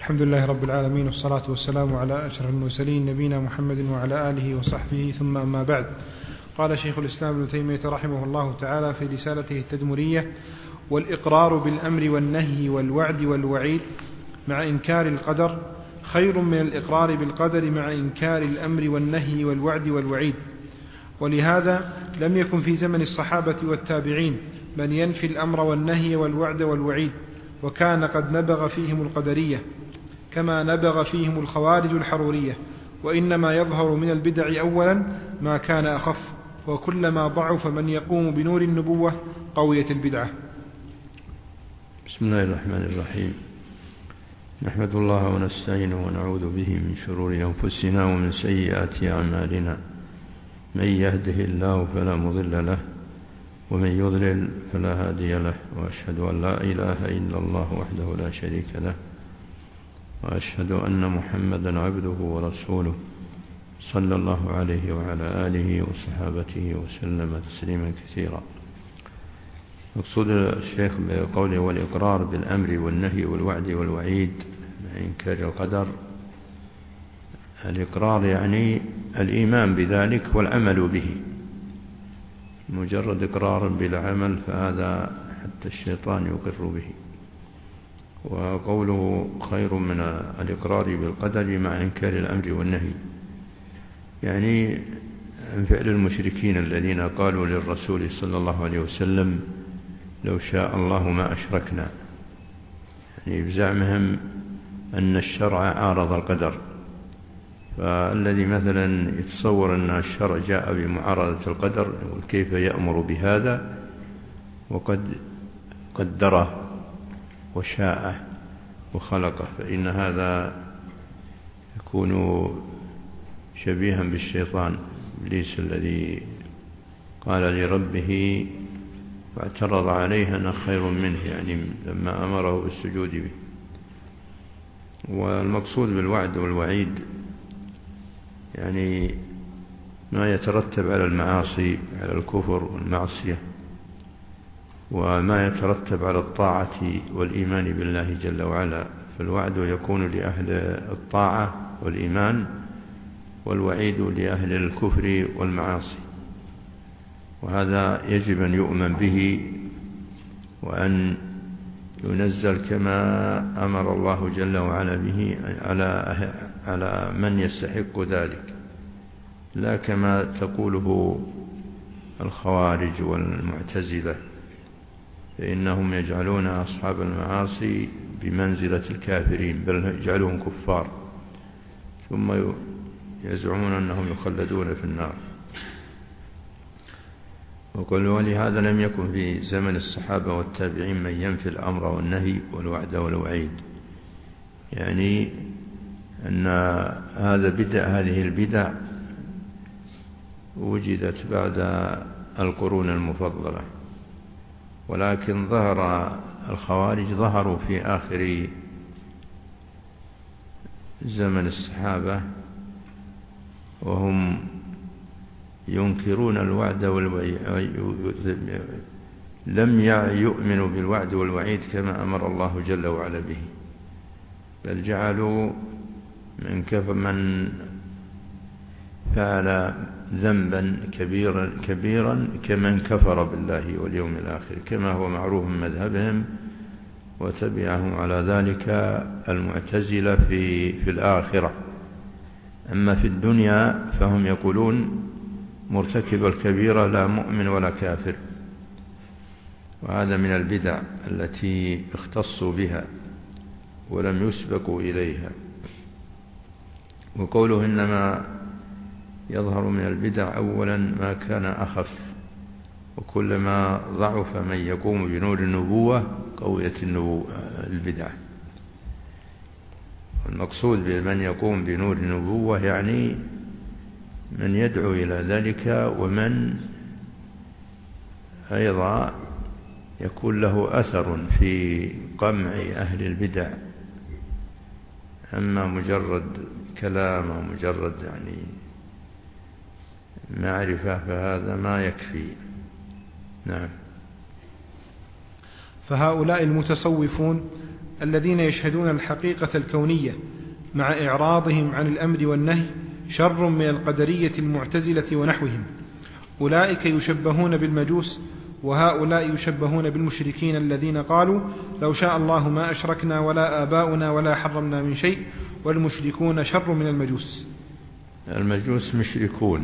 الحمد لله رب العالمين، والصلاة والسلام على أشرف المرسلين نبينا محمد وعلى آله وصحبه، ثم أما بعد. قال شيخ الإسلام ابن تيمية رحمه الله تعالى في رسالته التدمرية: والإقرار بالأمر والنهي والوعد والوعيد مع إنكار القدر خير من الإقرار بالقدر مع إنكار الأمر والنهي والوعد والوعيد. ولهذا لم يكن في زمن الصحابة والتابعين من ينفي الأمر والنهي والوعد والوعيد، وكان قد نبغ فيهم القدرية كما نبغ فيهم الخوارج الحرورية. وإنما يظهر من البدع أولا ما كان أخف، وكلما ضعف من يقوم بنور النبوة قويت البدعة. بسم الله الرحمن الرحيم. نحمد الله ونستعينه ونعوذ به من شرور أنفسنا ومن سيئات أعمالنا. من يهده الله فلا مضل له، ومن يضلل فلا هادي له، وأشهد أن لا إله إلا الله وحده لا شريك له، وأشهد أن محمدا عبده ورسوله صلى الله عليه وعلى آله وصحابته وسلم تسليما كثيرا. مقصود الشيخ بقوله والإقرار بالأمر والنهي والوعد والوعيد مع إنكار القدر، الإقرار يعني الإيمان بذلك والعمل به. مجرد إقرار بلا عمل فهذا حتى الشيطان يقر به. وقوله خير من الإقرار بالقدر مع إنكار الأمر والنهي، يعني فعل المشركين الذين قالوا للرسول صلى الله عليه وسلم لو شاء الله ما أشركنا، يعني بزعمهم أن الشرع عارض القدر. فالذي مثلا يتصور أن الشرع جاء بمعارضة القدر وكيف يأمر بهذا وقد قدره وشاءه وخلقه، فإن هذا يكون شبيها بالشيطان إبليس الذي قال لربه واعترض عليه أنا خير منه، يعني لما أمره بالسجود به. والمقصود بالوعد والوعيد يعني ما يترتب على المعاصي، على الكفر والمعصية، وما يترتب على الطاعة والإيمان بالله جل وعلا. فالوعد يكون لأهل الطاعة والإيمان، والوعيد لأهل الكفر والمعاصي. وهذا يجب أن يؤمن به وأن ينزل كما أمر الله جل وعلا به على من يستحق ذلك، لا كما تقوله الخوارج والمعتزلة، فإنهم يجعلون أصحاب المعاصي بمنزلة الكافرين، بل يجعلهم كفار، ثم يزعمون أنهم يخلدون في النار. ولهذا لم يكن في زمن الصحابة والتابعين من ينفي الأمر والنهي والوعد والوعيد، يعني أن هذه البدع وجدت بعد القرون المفضلة، ولكن ظهر الخوارج ظهروا في آخر زمن الصحابة، وهم ينكرون الوعد والوعيد، لم يؤمنوا بالوعد والوعيد كما أمر الله جل وعلا به، بل جعلوا من فعل ذنبا كبيرا كمن كفر بالله واليوم الآخر، كما هو معروف من مذهبهم، وتبعهم على ذلك المعتزلة في الآخرة. أما في الدنيا فهم يقولون مرتكب الكبيرة لا مؤمن ولا كافر، وهذا من البدع التي اختصوا بها ولم يسبقوا إليها. وقوله إنما يظهر من البدع أولا ما كان أخف، وكلما ضعف من يقوم بنور النبوة قويت البدع. المقصود بمن يقوم بنور النبوة يعني من يدعو إلى ذلك، ومن أيضا يكون له أثر في قمع أهل البدع. أما مجرد كلام ومجرد يعني معرفة فهذا ما يكفي. نعم. فهؤلاء المتصوفون الذين يشهدون الحقيقة الكونية مع إعراضهم عن الأمر والنهي شر من القدرية المعتزلة ونحوهم. أولئك يشبهون بالمجوس، وهؤلاء يشبهون بالمشركين الذين قالوا لو شاء الله ما أشركنا ولا آباؤنا ولا حرمنا من شيء، والمشركون شر من المجوس. المجوس مشركون،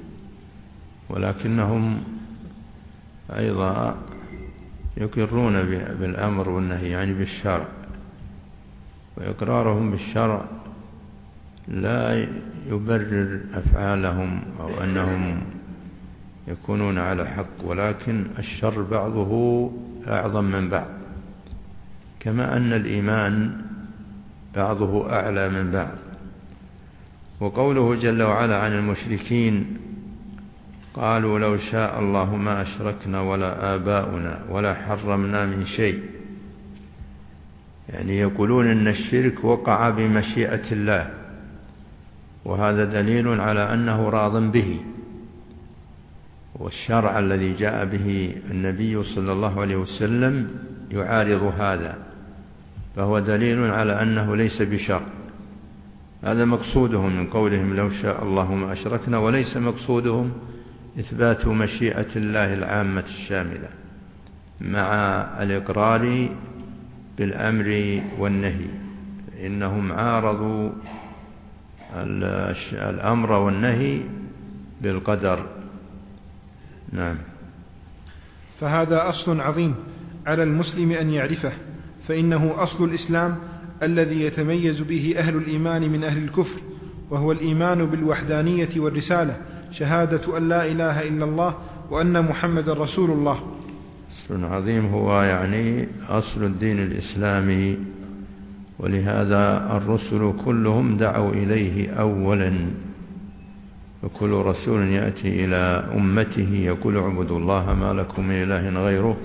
ولكنهم أيضا يقرون بالأمر والنهي، يعني بالشرع، وإقرارهم بالشرع لا يبرر أفعالهم أو أنهم يكونون على حق، ولكن الشر بعضه أعظم من بعض، كما أن الإيمان بعضه أعلى من بعض. وقوله جل وعلا عن المشركين قالوا لو شاء الله ما أشركنا ولا آباؤنا ولا حرمنا من شيء، يعني يقولون أن الشرك وقع بمشيئة الله، وهذا دليل على أنه راض به، والشرع الذي جاء به النبي صلى الله عليه وسلم يعارض هذا، فهو دليل على أنه ليس بشر. هذا مقصودهم من قولهم لو شاء الله ما أشركنا، وليس مقصودهم إثبات مشيئة الله العامة الشاملة مع الإقرار بالأمر والنهي، إنهم عارضوا الأمر والنهي بالقدر. نعم. فهذا أصل عظيم على المسلم أن يعرفه، فإنه أصل الإسلام الذي يتميز به أهل الإيمان من أهل الكفر، وهو الإيمان بالوحدانية والرسالة، شهادة أن لا إله إلا الله وأن محمد رسول الله. أصل عظيم هو يعني أصل الدين الإسلامي، ولهذا الرسل كلهم دعوا إليه أولا، وكل رسول يأتي إلى أمته يقول اعبدوا الله ما لكم من إله غيره.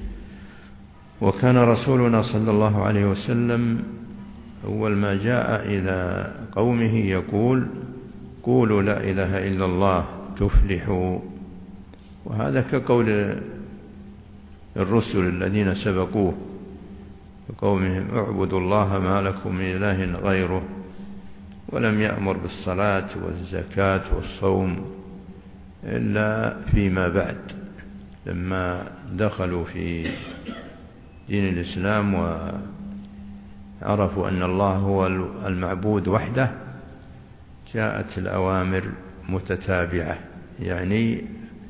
وكان رسولنا صلى الله عليه وسلم أول ما جاء إلى قومه يقول قولوا لا إله إلا الله تفلحوا، وهذا كقول الرسل الذين سبقوه قومهم اعبدوا الله ما لكم من إله غيره، ولم يأمر بالصلاة والزكاة والصوم إلا فيما بعد، لما دخلوا في دين الإسلام وعرفوا أن الله هو المعبود وحده جاءت الأوامر متتابعة، يعني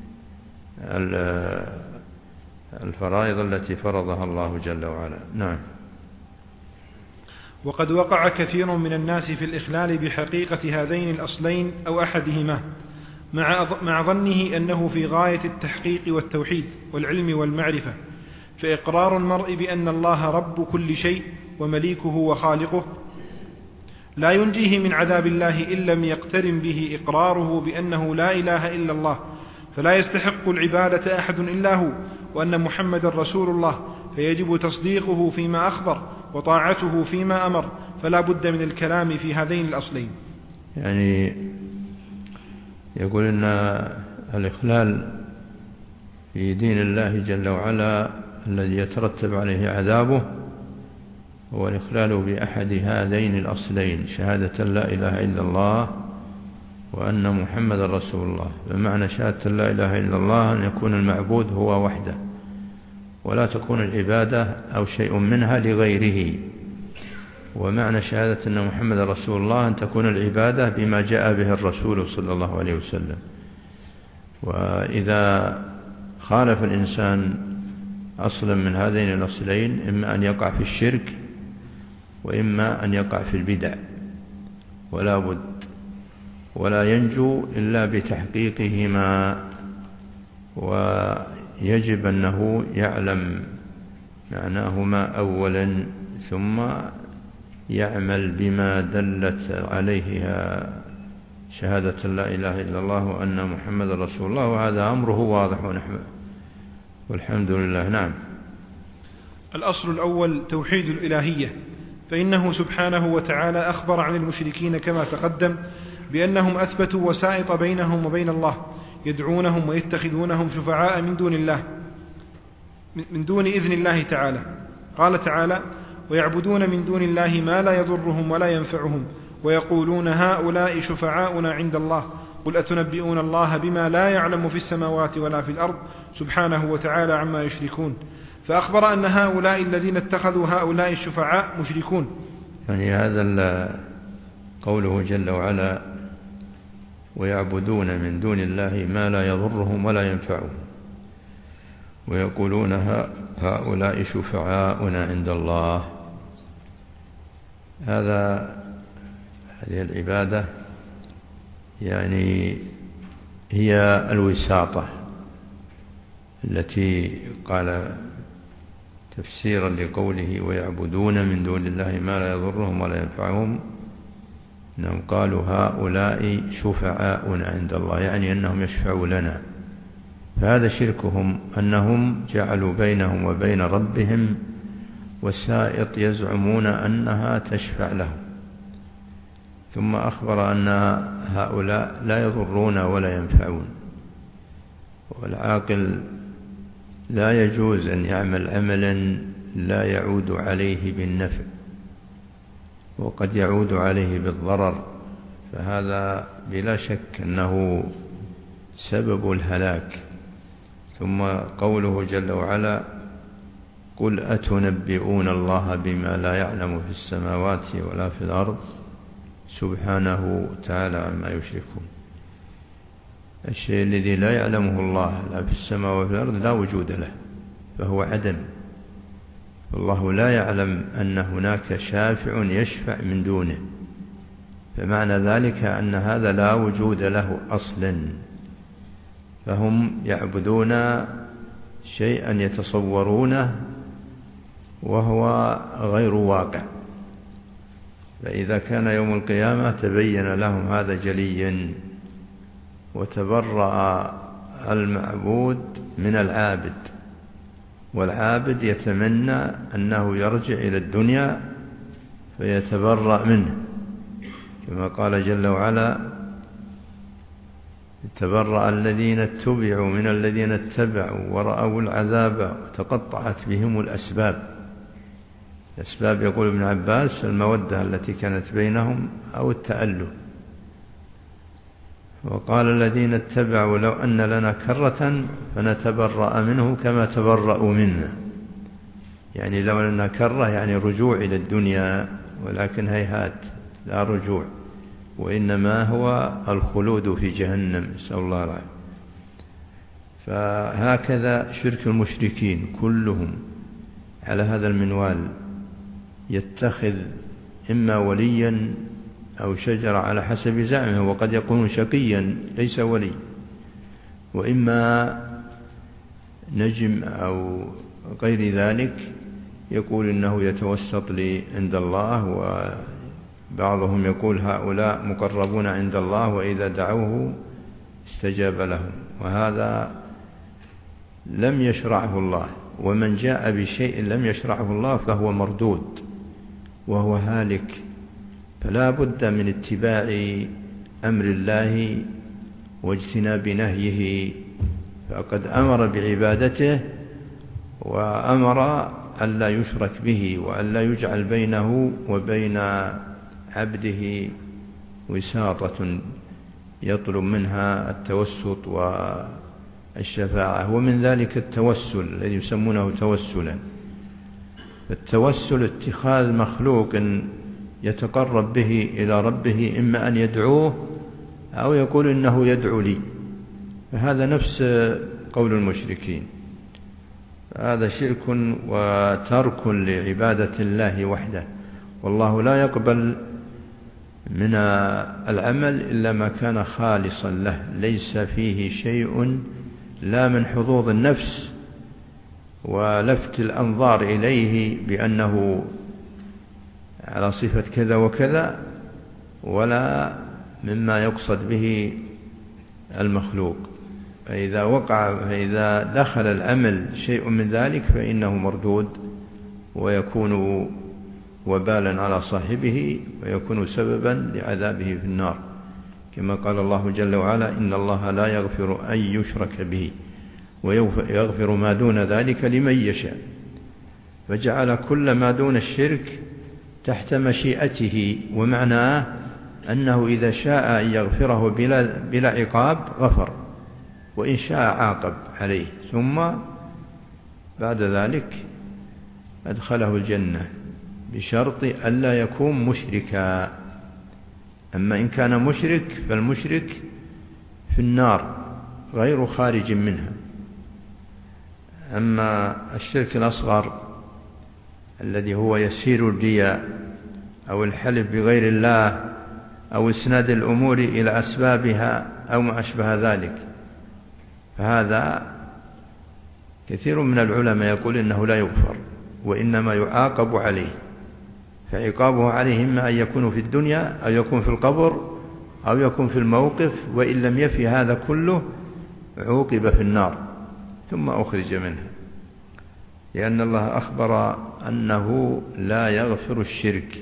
الفرائض التي فرضها الله جل وعلا. نعم. وقد وقع كثير من الناس في الإخلال بحقيقة هذين الأصلين أو أحدهما، مع ظنه أنه في غاية التحقيق والتوحيد والعلم والمعرفة، فإقرار المرء بأن الله رب كل شيء ومليكه وخالقه لا ينجيه من عذاب الله إن لم يقترن به إقراره بأنه لا إله إلا الله، فلا يستحق العبادة أحد إلا هو، وأن محمد رسول الله، فيجب تصديقه فيما أخبر وطاعته فيما أمر، فلا بد من الكلام في هذين الأصلين. يعني يقول أن الإخلال في دين الله جل وعلا الذي يترتب عليه عذابه هو الإخلال بأحد هذين الأصلين، شهادة لا إله إلا الله وأن محمد رسول الله. بمعنى شهادة لا إله إلا الله أن يكون المعبود هو وحده، ولا تكون العبادة أو شيء منها لغيره. ومعنى شهادة أن محمد رسول الله أن تكون العبادة بما جاء به الرسول صلى الله عليه وسلم. وإذا خالف الإنسان أصلا من هذين الأصلين إما أن يقع في الشرك وإما أن يقع في البدع، ولا بد، ولا ينجو إلا بتحقيقهما. ويجب أنه يعلم معناهما أولا، ثم يعمل بما دلت عليه شهادة لا إله إلا الله وأن محمد رسول الله، وهذا أمره واضح والحمد لله. نعم. الأصل الأول توحيد الإلهية، فإنه سبحانه وتعالى أخبر عن المشركين كما تقدم بأنهم أثبتوا وسائط بينهم وبين الله، يدعونهم ويتخذونهم شفعاء من دون الله، من دون إذن الله تعالى. قال تعالى ويعبدون من دون الله ما لا يضرهم ولا ينفعهم ويقولون هؤلاء شفعاؤنا عند الله قل أتنبئون الله بما لا يعلم في السماوات ولا في الأرض سبحانه وتعالى عما يشركون. فأخبر أن هؤلاء الذين اتخذوا هؤلاء الشفعاء مشركون. يعني هذا قوله جل وعلا ويعبدون من دون الله ما لا يضرهم ولا ينفعهم ويقولون هؤلاء شفعاؤنا عند الله. هذه العبادة يعني هي الوساطة التي قال تفسيرا لقوله ويعبدون من دون الله ما لا يضرهم ولا ينفعهم أنهم قالوا هؤلاء شفعاؤنا عند الله، يعني أنهم يشفعوا لنا. فهذا شركهم أنهم جعلوا بينهم وبين ربهم وسائط يزعمون أنها تشفع لهم، ثم أخبر أن هؤلاء لا يضرون ولا ينفعون. والعاقل لا يجوز أن يعمل عملا لا يعود عليه بالنفع وقد يعود عليه بالضرر، فهذا بلا شك أنه سبب الهلاك. ثم قوله جل وعلا قل أتنبئون الله بما لا يعلم في السماوات ولا في الأرض سبحانه تعالى عما يشركون. الشيء الذي لا يعلمه الله لا في السماء وفي الأرض لا وجود له، فهو عدم. والله لا يعلم أن هناك شافع يشفع من دونه، فمعنى ذلك أن هذا لا وجود له أصلا. فهم يعبدون شيئا يتصورونه وهو غير واقع، فإذا كان يوم القيامة تبين لهم هذا جليا وتبرأ المعبود من العابد، والعابد يتمنى أنه يرجع إلى الدنيا فيتبرأ منه، كما قال جل وعلا تبرأ الذين اتبعوا من الذين اتبعوا ورأوا العذاب وتقطعت بهم الأسباب. الأسباب يقول ابن عباس المودة التي كانت بينهم أو التألف. وقال الذين اتبعوا لو أن لنا كرة فنتبرأ منه كما تبرأوا منا، يعني لو لنا كرة يعني رجوع إلى الدنيا، ولكن هيهات لا رجوع، وإنما هو الخلود في جهنم، نسأل الله العافية. فهكذا شرك المشركين كلهم على هذا المنوال، يتخذ إما وليا أو شجرة على حسب زعمه، وقد يكون شقيا ليس ولي، وإما نجم أو غير ذلك يقول إنه يتوسط لي عند الله، وبعضهم يقول هؤلاء مقربون عند الله وإذا دعوه استجاب لهم، وهذا لم يشرعه الله. ومن جاء بشيء لم يشرعه الله فهو مردود وهو هالك، فلا بد من اتباع أمر الله واجتناب نهيه. فقد أمر بعبادته وأمر أن لا يشرك به وأن لا يجعل بينه وبين عبده وساطة يطلب منها التوسط والشفاعة. ومن ذلك التوسل الذي يسمونه توسلا. التوسل اتخاذ مخلوق يتقرب به إلى ربه، إما أن يدعوه أو يقول إنه يدعو لي، فهذا نفس قول المشركين. هذا شرك وترك لعبادة الله وحده، والله لا يقبل من العمل إلا ما كان خالصا له، ليس فيه شيء لا من حظوظ النفس ولفت الأنظار إليه بأنه على صفة كذا وكذا، ولا مما يقصد به المخلوق. فإذا دخل العمل شيء من ذلك فإنه مردود ويكون وبالا على صاحبه ويكون سببا لعذابه في النار، كما قال الله جل وعلا إن الله لا يغفر أن يشرك به ويغفر ما دون ذلك لمن يشاء. فجعل كل ما دون الشرك تحت مشيئته، ومعناه أنه إذا شاء أن يغفره بلا عقاب غفر، وإن شاء عاقب عليه، ثم بعد ذلك أدخله الجنة بشرط ألا يكون مشركا. أما إن كان مشرك فالمشرك في النار غير خارج منها. أما الشرك الأصغر الذي هو يسير الرياء أو الحلف بغير الله أو إسناد الأمور إلى أسبابها أو ما أشبه ذلك، فهذا كثير من العلماء يقول إنه لا يغفر وإنما يعاقب عليه، فعقابه عليه إما أن يكون في الدنيا أو يكون في القبر أو يكون في الموقف، وإن لم يفي هذا كله عوقب في النار ثم أخرج منها، لأن الله أخبر أنه لا يغفر الشرك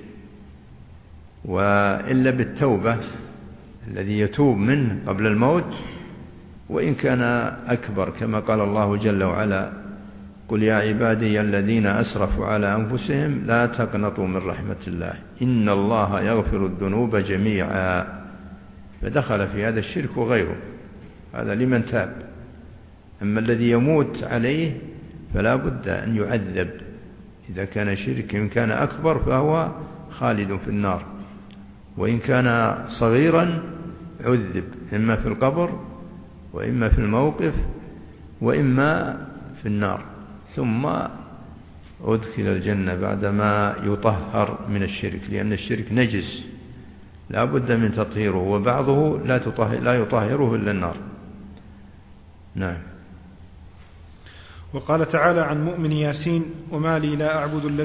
وإلا بالتوبة الذي يتوب منه قبل الموت، وإن كان أكبر كما قال الله جل وعلا: قل يا عبادي الذين أسرفوا على أنفسهم لا تقنطوا من رحمة الله إن الله يغفر الذنوب جميعا. فدخل في هذا الشرك وغيره، هذا لمن تاب. أما الذي يموت عليه فلا بد أن يعذب إذا كان شرك، إن كان أكبر فهو خالد في النار، وإن كان صغيرا عذب إما في القبر وإما في الموقف وإما في النار، ثم أدخل الجنة بعدما يطهر من الشرك، لأن الشرك نجس لا بد من تطهيره، وبعضه لا يطهره إلا النار. نعم. وقال تعالى عن مؤمن ياسين: وما لي لا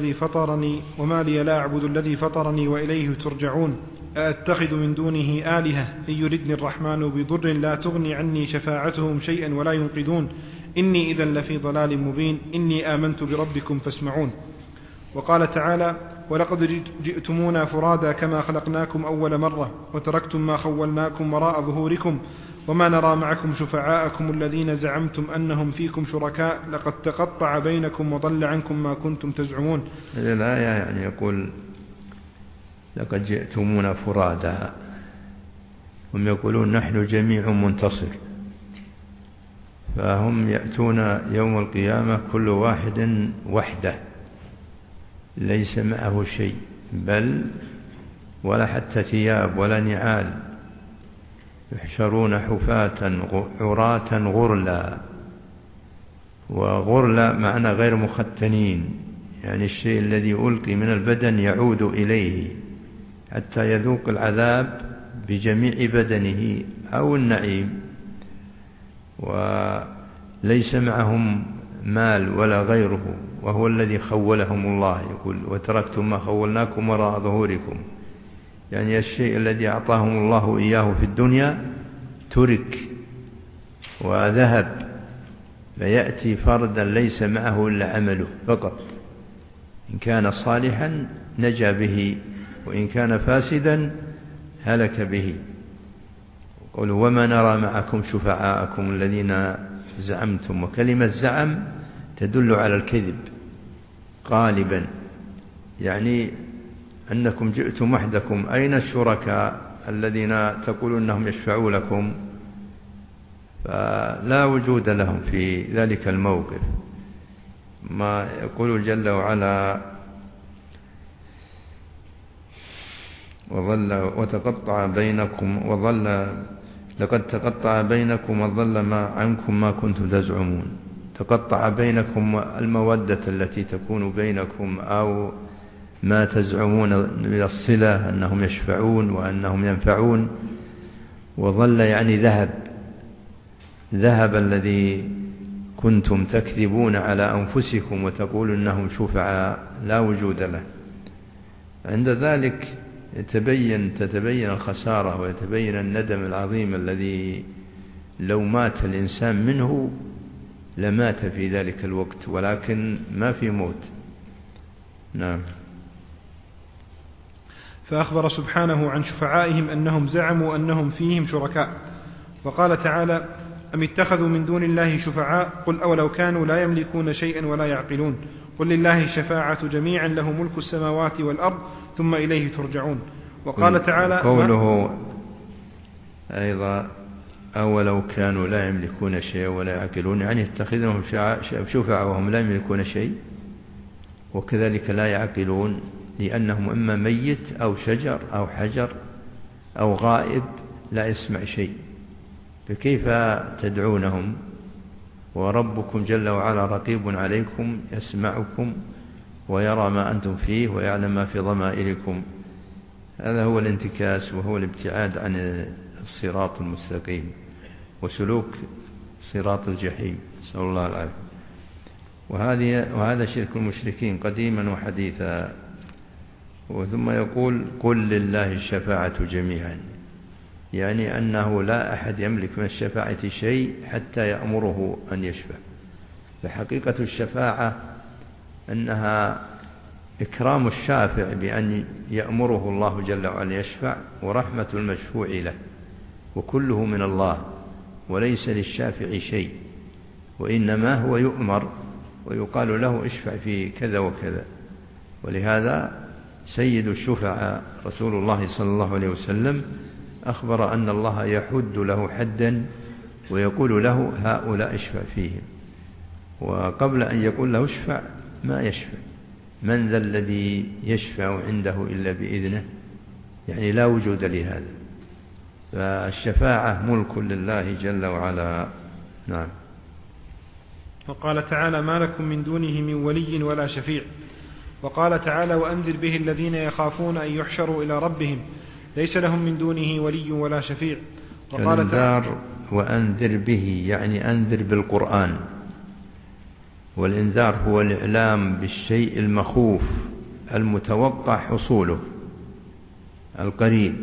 أعبد الذي فطرني وإليه ترجعون أأتخذ من دونه آلهة إن يردني الرحمن بضر لا تغني عني شفاعتهم شيئا ولا ينقذون إني إذا لفي ضلال مبين إني آمنت بربكم فاسمعون. وقال تعالى: ولقد جئتمونا فرادا كما خلقناكم أول مرة وتركتم ما خولناكم وراء ظهوركم وما نرى معكم شفعاءكم الذين زعمتم أنهم فيكم شركاء لقد تقطع بينكم وضل عنكم ما كنتم تزعمون. هذه الآية يعني يقول لقد جئتمونا فرادا، هم يقولون نحن جميع منتصر، فهم يأتون يوم القيامة كل واحد وحده ليس معه شيء، بل ولا حتى ثياب ولا نعال، يحشرون حفاة عراة غرلا، وغرلا معنى غير مختنين، يعني الشيء الذي ألقي من البدن يعود إليه حتى يذوق العذاب بجميع بدنه أو النعيم، وليس معهم مال ولا غيره، وهو الذي خولهم الله. يقول: وتركتم ما خولناكم وراء ظهوركم، يعني الشيء الذي أعطاهم الله إياه في الدنيا ترك وذهب، فيأتي فردا ليس معه إلا عمله فقط، إن كان صالحا نجا به وإن كان فاسدا هلك به. قولوا: وما نرى معكم شفعاءكم الذين زعمتم، وكلمة زعم تدل على الكذب غالبا، يعني أنكم جئتم وحدكم، أين الشركاء الذين تقولون أنهم يشفعوا لكم؟ فلا وجود لهم في ذلك الموقف. ما يقول جل وعلا: وتقطع بينكم لقد تقطع بينكم وضل عنكم ما كنتم تزعمون. تقطع بينكم المودة التي تكون بينكم أو ما تزعمون من الصلة أنهم يشفعون وأنهم ينفعون، وظل يعني ذهب الذي كنتم تكذبون على أنفسكم وتقول أنهم شفعاء، لا وجود له. عند ذلك تتبين الخسارة ويتبين الندم العظيم الذي لو مات الإنسان منه لمات في ذلك الوقت، ولكن ما في موت. نعم. فأخبر سبحانه عن شفعائهم أنهم زعموا أنهم فيهم شركاء. وقال تعالى: أم اتخذوا من دون الله شفعاء قل أولو كانوا لا يملكون شيئا ولا يعقلون قل لله الشفاعة جميعا له ملك السماوات والأرض ثم إليه ترجعون. وقال تعالى قوله أيضا أولو كانوا لا يملكون شيئا ولا يعقلون، يعني اتخذهم شفعاء وهم لا يملكون شيء وكذلك لا يعقلون، لأنهم إما ميت أو شجر أو حجر أو غائب لا يسمع شيء، فكيف تدعونهم وربكم جل وعلا رقيب عليكم يسمعكم ويرى ما أنتم فيه ويعلم ما في ضمائركم. هذا هو الانتكاس وهو الابتعاد عن الصراط المستقيم وسلوك صراط الجحيم، نسأل الله العافية. وهذا شرك المشركين قديما وحديثا. وثم يقول قل لله الشفاعة جميعا، يعني أنه لا أحد يملك من الشفاعة شيء حتى يأمره أن يشفع. فحقيقة الشفاعة أنها إكرام الشافع بأن يأمره الله جل وعلا يشفع، ورحمة المشفوع له، وكله من الله وليس للشافع شيء، وإنما هو يؤمر ويقال له اشفع في كذا وكذا. ولهذا سيد الشفعاء رسول الله صلى الله عليه وسلم أخبر أن الله يحد له حدا ويقول له هؤلاء اشفع فيهم، وقبل أن يقول له اشفع ما يشفع. من ذا الذي يشفع عنده إلا بإذنه، يعني لا وجود لهذا. فالشفاعة ملك لله جل وعلا. نعم. وقال تعالى ما لكم من دونه من ولي ولا شفيع. وقال تعالى وأنذر به الذين يخافون أن يحشروا إلى ربهم ليس لهم من دونه ولي ولا شفيع. وقال تعالى وأنذر به، يعني أنذر بالقرآن، والإنذار هو الإعلام بالشيء المخوف المتوقع حصوله القريب.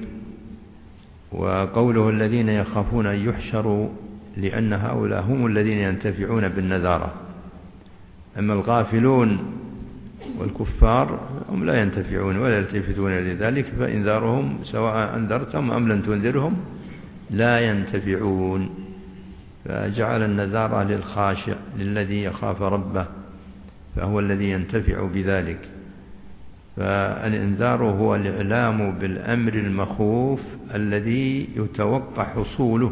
وقوله الذين يخافون أن يحشروا لأن هؤلاء هم الذين ينتفعون بالنذارة، أما الغافلون والكفار هم لا ينتفعون ولا يلتفتون لذلك، فإنذارهم سواء أنذرتهم أم لم تنذرهم لا ينتفعون. فجعل النذارة للخاشع للذي يخاف ربه، فهو الذي ينتفع بذلك. فالإنذار هو الإعلام بالأمر المخوف الذي يتوقع حصوله.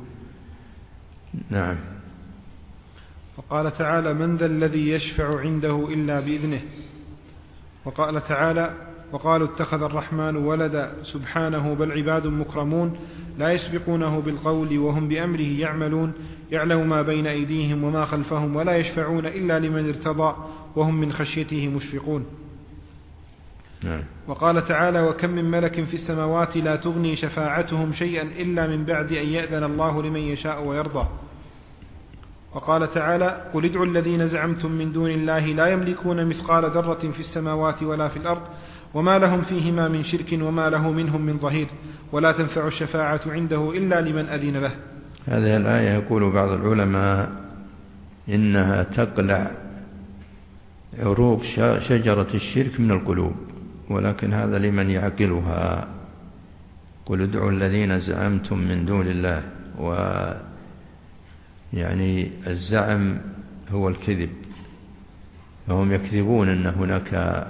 نعم. وقال تعالى من ذا الذي يشفع عنده إلا بإذنه. وقال تعالى وقالوا اتخذ الرحمن ولدا سبحانه بل عباد مكرمون لا يسبقونه بالقول وهم بأمره يعملون يعلم ما بين أيديهم وما خلفهم ولا يشفعون إلا لمن ارتضى وهم من خشيته مشفقون. وقال تعالى وكم من ملك في السماوات لا تغني شفاعتهم شيئا إلا من بعد أن يأذن الله لمن يشاء ويرضى. وقال تعالى قل ادعوا الذين زعمتم من دون الله لا يملكون مثقال ذرة في السماوات ولا في الأرض وما لهم فيهما من شرك وما له منهم من ظهير ولا تنفع الشفاعة عنده إلا لمن أذن له. هذه الآية يقول بعض العلماء إنها تقلع عروق شجرة الشرك من القلوب، ولكن هذا لمن يعقلها. قل ادعوا الذين زعمتم من دون الله، يعني الزعم هو الكذب، فهم يكذبون أن هناك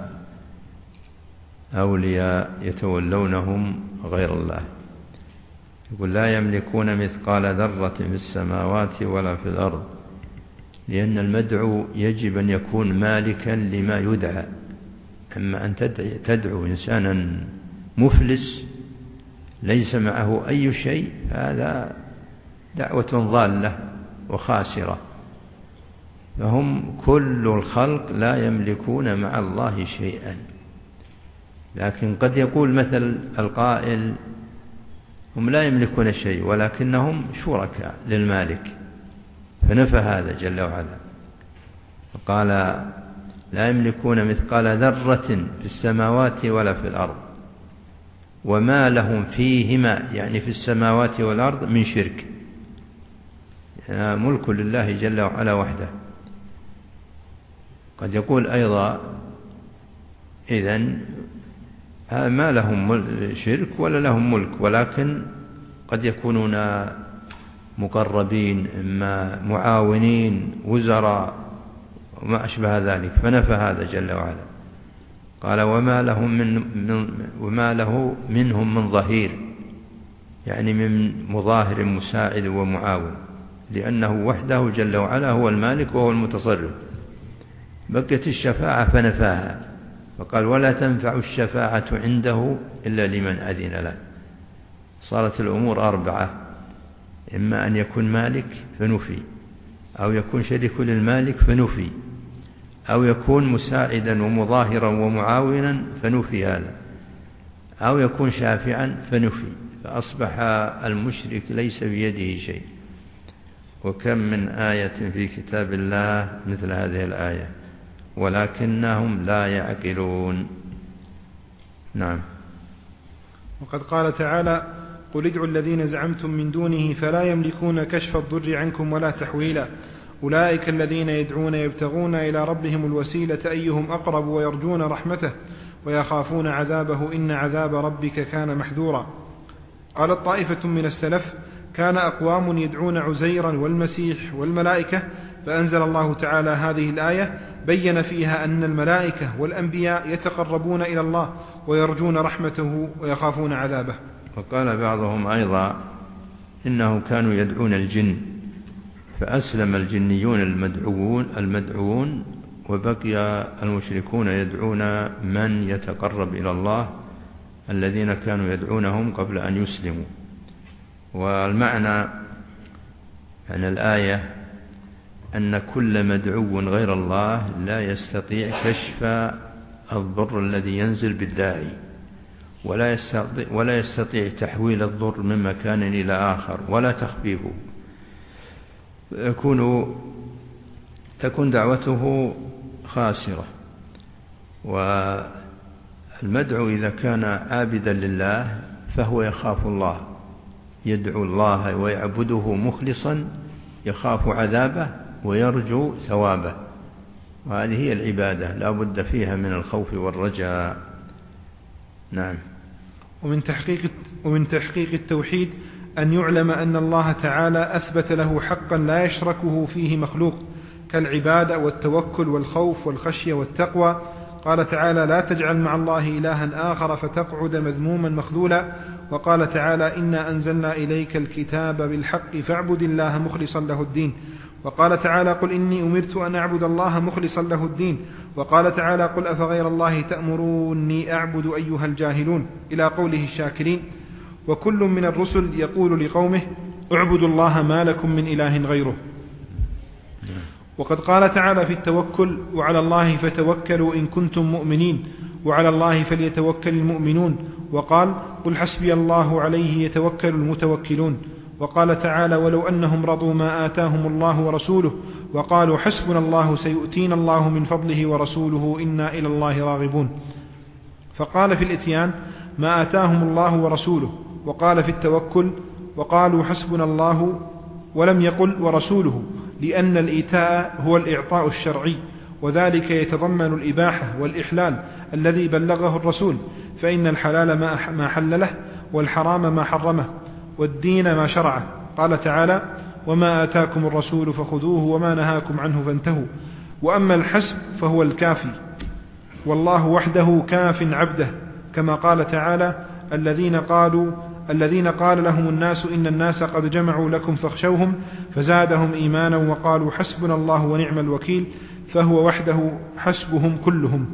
أولياء يتولونهم غير الله. يقول لا يملكون مثقال ذرة في السماوات ولا في الأرض، لأن المدعو يجب أن يكون مالكا لما يدعى. أما أن تدعو إنسانا مفلس ليس معه أي شيء، هذا دعوة ضالة وخاسرة. فهم كل الخلق لا يملكون مع الله شيئا، لكن قد يقول مثل القائل هم لا يملكون شيء ولكنهم شركاء للمالك، فنفى هذا جل وعلا فقال لا يملكون مثقال ذرة في السماوات ولا في الأرض وما لهم فيهما، يعني في السماوات والأرض، من شرك. يعني ملك لله جل وعلا وحده. قد يقول أيضا إذن ما لهم شرك ولا لهم ملك، ولكن قد يكونون مقربين، إما معاونين، وزراء وما أشبه ذلك، فنفى هذا جل وعلا. قال وما له منهم من ظهير، يعني من مظاهر مساعد ومعاون، لأنه وحده جل وعلا هو المالك وهو المتصرف. بقيت الشفاعة فنفاها، فقال ولا تنفع الشفاعة عنده إلا لمن أذن له. صارت الأمور أربعة: إما أن يكون مالك فنفي، أو يكون شريك للمالك فنفي، أو يكون مساعدا ومظاهرا ومعاونا فنفي هذا، أو يكون شافعا فنفي، فأصبح المشرك ليس بيده شيء. وكم من آية في كتاب الله مثل هذه الآية ولكنهم لا يعقلون. نعم. وقد قال تعالى: قل ادعوا الذين زعمتم من دونه فلا يملكون كشف الضر عنكم ولا تحويلا، أولئك الذين يدعون يبتغون إلى ربهم الوسيلة أيهم أقرب ويرجون رحمته ويخافون عذابه إن عذاب ربك كان محذورا. قالت طائفة من السلف: كان أقوام يدعون عزيرا والمسيح والملائكة، فأنزل الله تعالى هذه الآية بين فيها أن الملائكة والأنبياء يتقربون إلى الله ويرجون رحمته ويخافون عذابه. وقال بعضهم أيضا إنهم كانوا يدعون الجن، فأسلم الجنيون المدعوون، وبقي المشركون يدعون من يتقرب إلى الله الذين كانوا يدعونهم قبل أن يسلموا. والمعنى عن الآية أن كل مدعو غير الله لا يستطيع كشف الضر الذي ينزل بالداعي، ولا يستطيع تحويل الضر من مكان إلى آخر ولا تخفيفه، تكون دعوته خاسرة. والمدعو إذا كان عابدا لله فهو يخاف الله، يدعو الله ويعبده مخلصا، يخاف عذابه ويرجو ثوابه، وهذه هي العبادة لا بد فيها من الخوف والرجاء. نعم. ومن تحقيق التوحيد أن يعلم أن الله تعالى أثبت له حقا لا يشركه فيه مخلوق، كالعبادة والتوكل والخوف والخشية والتقوى. قال تعالى: لا تجعل مع الله إلها آخر فتقعد مذموما مخذولا. وقال تعالى: إنا أنزلنا إليك الكتاب بالحق فاعبد الله مخلصا له الدين. وقال تعالى: قل إني أمرت أن أعبد الله مخلصا له الدين. وقال تعالى: قل أفغير الله تأمروني أعبد أيها الجاهلون، إلى قوله الشاكرين. وكل من الرسل يقول لقومه: اعبدوا الله ما لكم من إله غيره. وقد قال تعالى في التوكل: وعلى الله فتوكلوا إن كنتم مؤمنين وعلى الله فليتوكل المؤمنون. وقال: قل حسبي الله عليه يتوكل المتوكلون. وقال تعالى: ولو أنهم رضوا ما آتاهم الله ورسوله وقالوا حسبنا الله سيؤتينا الله من فضله ورسوله إنا إلى الله راغبون. فقال في الإتيان: ما آتاهم الله ورسوله. وقال في التوكل: وقالوا حسبنا الله، ولم يقل ورسوله، لأن الإيتاء هو الإعطاء الشرعي، وذلك يتضمن الإباحة والإحلال الذي بلغه الرسول، فإن الحلال ما حلله والحرام ما حرمه والدين ما شرعه. قال تعالى: وما آتاكم الرسول فخذوه وما نهاكم عنه فانتهوا. وأما الحسب فهو الكافي، والله وحده كاف عبده، كما قال تعالى: الذين قال لهم الناس إن الناس قد جمعوا لكم فاخشوهم فزادهم إيمانا وقالوا حسبنا الله ونعم الوكيل، فهو وحده حسبهم كلهم.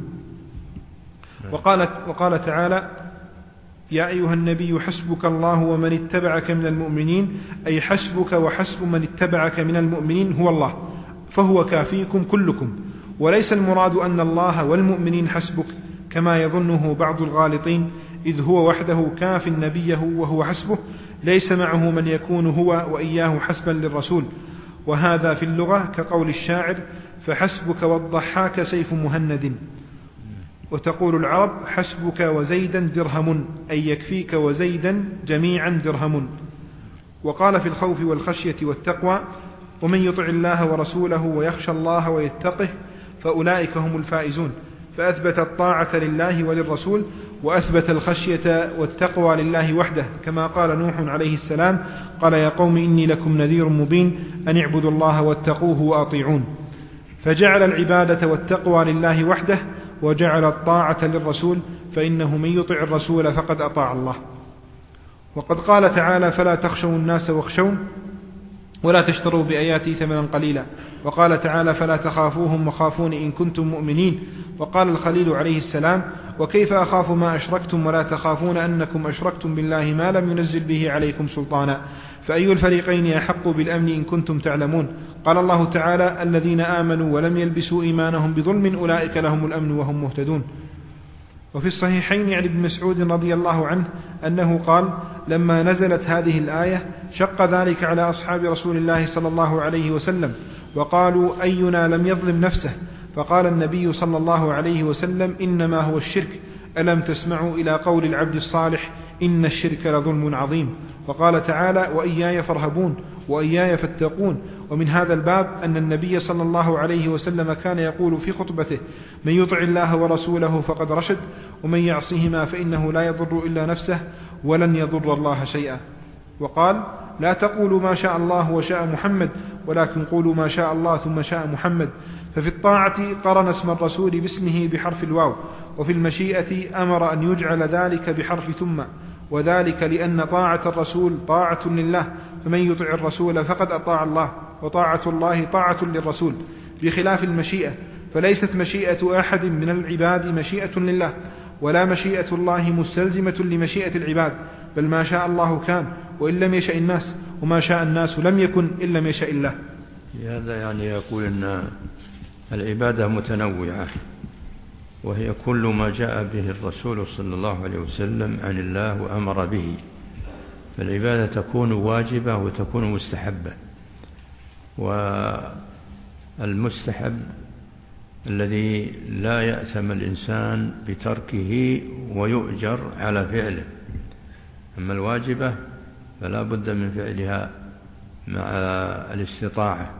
وقال تعالى: يا أيها النبي حسبك الله ومن اتبعك من المؤمنين، أي حسبك وحسب من اتبعك من المؤمنين هو الله، فهو كافيكم كلكم. وليس المراد أن الله والمؤمنين حسبك كما يظنه بعض الغالطين، إذ هو وحده كاف نبيه وهو حسبه، ليس معه من يكون هو وإياه حسبا للرسول. وهذا في اللغة كقول الشاعر: فحسبك والضحاك سيف مهند. وتقول العرب: حسبك وزيدا درهم، أي يكفيك وزيدا جميعا درهم. وقال في الخوف والخشية والتقوى: ومن يطع الله ورسوله ويخشى الله ويتقه فأولئك هم الفائزون. فأثبت الطاعة لله وللرسول، وأثبت الخشية والتقوى لله وحده، كما قال نوح عليه السلام: قال يا قوم إني لكم نذير مبين أن اعبدوا الله واتقوه وأطيعون. فجعل العبادة والتقوى لله وحده، وجعل الطاعة للرسول، فإنه من يطع الرسول فقد أطاع الله. وقد قال تعالى: فلا تخشوا الناس واخشون ولا تشتروا بآياتي ثمنا قليلا. وقال تعالى: فلا تخافوهم وخافون إن كنتم مؤمنين. وقال الخليل عليه السلام: وكيف أخاف ما أشركتم ولا تخافون أنكم أشركتم بالله ما لم ينزل به عليكم سلطانا، فأي الفريقين أحق بالأمن إن كنتم تعلمون. قال الله تعالى: الذين آمنوا ولم يلبسوا إيمانهم بظلم أولئك لهم الأمن وهم مهتدون. وفي الصحيحين عن ابن مسعود رضي الله عنه أنه قال: لما نزلت هذه الآية شق ذلك على أصحاب رسول الله صلى الله عليه وسلم، وقالوا: أينا لم يظلم نفسه؟ فقال النبي صلى الله عليه وسلم: إنما هو الشرك، ألم تسمعوا إلى قول العبد الصالح: إن الشرك لظلم عظيم. وقال تعالى: وإياي فارهبون وإياي فاتقون. ومن هذا الباب أن النبي صلى الله عليه وسلم كان يقول في خطبته: من يطع الله ورسوله فقد رشد، ومن يعصهما فإنه لا يضر إلا نفسه ولن يضر الله شيئا. وقال: لا تقولوا ما شاء الله وشاء محمد، ولكن قولوا ما شاء الله ثم شاء محمد. ففي الطاعة قرن اسم الرسول باسمه بحرف الواو، وفي المشيئة أمر أن يجعل ذلك بحرف ثم، وذلك لأن طاعة الرسول طاعة لله، فمن يطع الرسول فقد أطاع الله، وطاعة الله طاعة للرسول، بخلاف المشيئة، فليست مشيئة أحد من العباد مشيئة لله، ولا مشيئة الله مستلزمة لمشيئة العباد، بل ما شاء الله كان وإن لم يشأ الناس، وما شاء الناس لم يكن إن لم يشأ الله. هذا يعني يقول أن العبادة متنوعة، وهي كل ما جاء به الرسول صلى الله عليه وسلم عن الله وأمر به، فالعبادة تكون واجبة وتكون مستحبة. والمستحب الذي لا يأثم الإنسان بتركه ويؤجر على فعله، أما الواجبة فلا بد من فعلها مع الاستطاعة.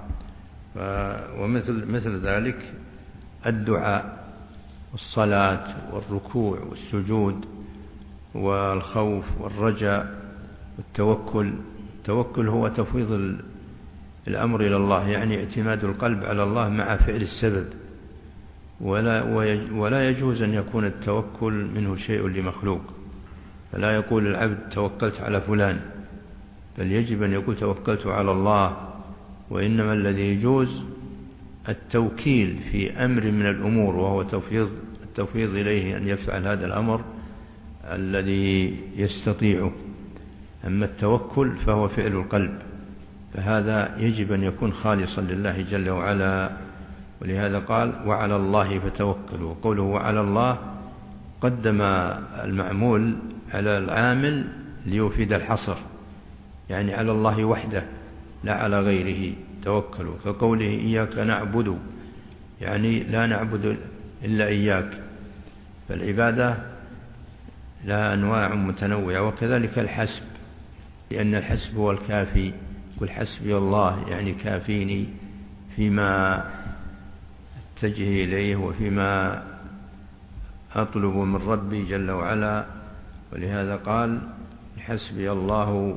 ومثل ذلك الدعاء والصلاة والركوع والسجود والخوف والرجاء والتوكل. التوكل هو تفويض الأمر إلى الله، يعني اعتماد القلب على الله مع فعل السبب، ولا يجوز أن يكون التوكل منه شيء لمخلوق، فلا يقول العبد توكلت على فلان، بل يجب أن يقول توكلت على الله. وإنما الذي يجوز التوكيل في أمر من الأمور، وهو التفويض إليه أن يفعل هذا الأمر الذي يستطيعه. أما التوكل فهو فعل القلب، فهذا يجب أن يكون خالصا لله جل وعلا. ولهذا قال: وعلى الله فتوكلوا. وقوله وعلى الله قدم المعمول على العامل ليفيد الحصر، يعني على الله وحده لا على غيره توكلوا، كقوله إياك نعبد، يعني لا نعبد إلا إياك. فالعبادة لها أنواع متنوعة. وكذلك الحسب، لأن الحسب هو الكافي، قل حسبي الله، يعني كافيني فيما اتجه إليه وفيما أطلب من ربي جل وعلا. ولهذا قال: حسبي الله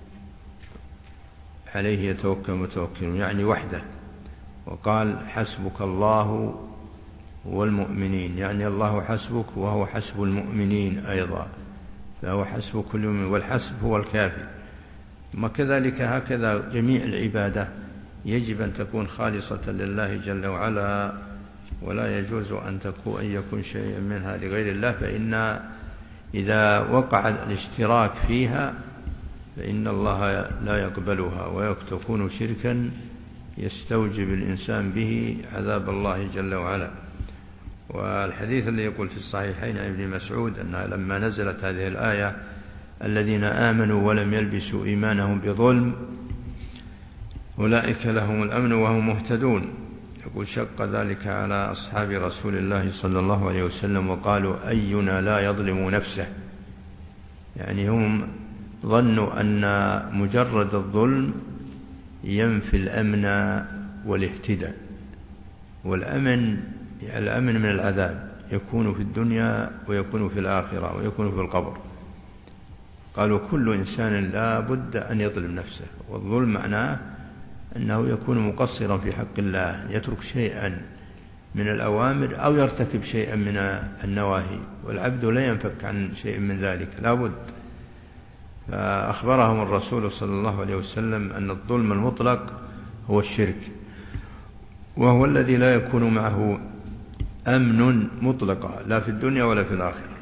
عليه يتوكل المتوكلون، يعني وحده. وقال: حسبك الله والمؤمنين، يعني الله حسبك وهو حسب المؤمنين أيضا، فهو حسب كل مؤمن، والحسب هو الكافي. ثم كذلك هكذا جميع العبادة يجب أن تكون خالصة لله جل وعلا، ولا يجوز أن يكون شيء منها لغير الله، فإن إذا وقع الاشتراك فيها فإن الله لا يقبلها، وتكون شركا يستوجب الإنسان به عذاب الله جل وعلا. والحديث الذي يقول في الصحيحين عن ابن مسعود أنها لما نزلت هذه الآية: الذين آمنوا ولم يلبسوا إيمانهم بظلم أولئك لهم الأمن وهم مهتدون، يقول شق ذلك على أصحاب رسول الله صلى الله عليه وسلم، وقالوا: أينا لا يظلم نفسه، يعني هم ظنوا أن مجرد الظلم ينفي الأمن والاهتداء. والأمن الأمن من العذاب، يكون في الدنيا ويكون في الآخرة ويكون في القبر. قالوا كل إنسان لا بد أن يظلم نفسه، والظلم معناه أنه يكون مقصرا في حق الله، يترك شيئا من الأوامر أو يرتكب شيئا من النواهي، والعبد لا ينفك عن شيء من ذلك لا بد. فأخبرهم الرسول صلى الله عليه وسلم أن الظلم المطلق هو الشرك، وهو الذي لا يكون معه أمن مطلقا لا في الدنيا ولا في الآخرة.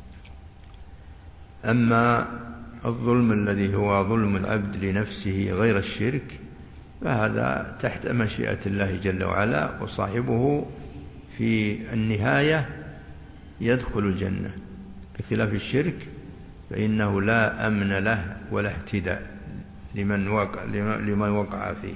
أما الظلم الذي هو ظلم العبد لنفسه غير الشرك فهذا تحت مشيئة الله جل وعلا، وصاحبه في النهاية يدخل الجنة، بخلاف الشرك فإنه لا أمن له ولا اهتداء لمن وقع فيه.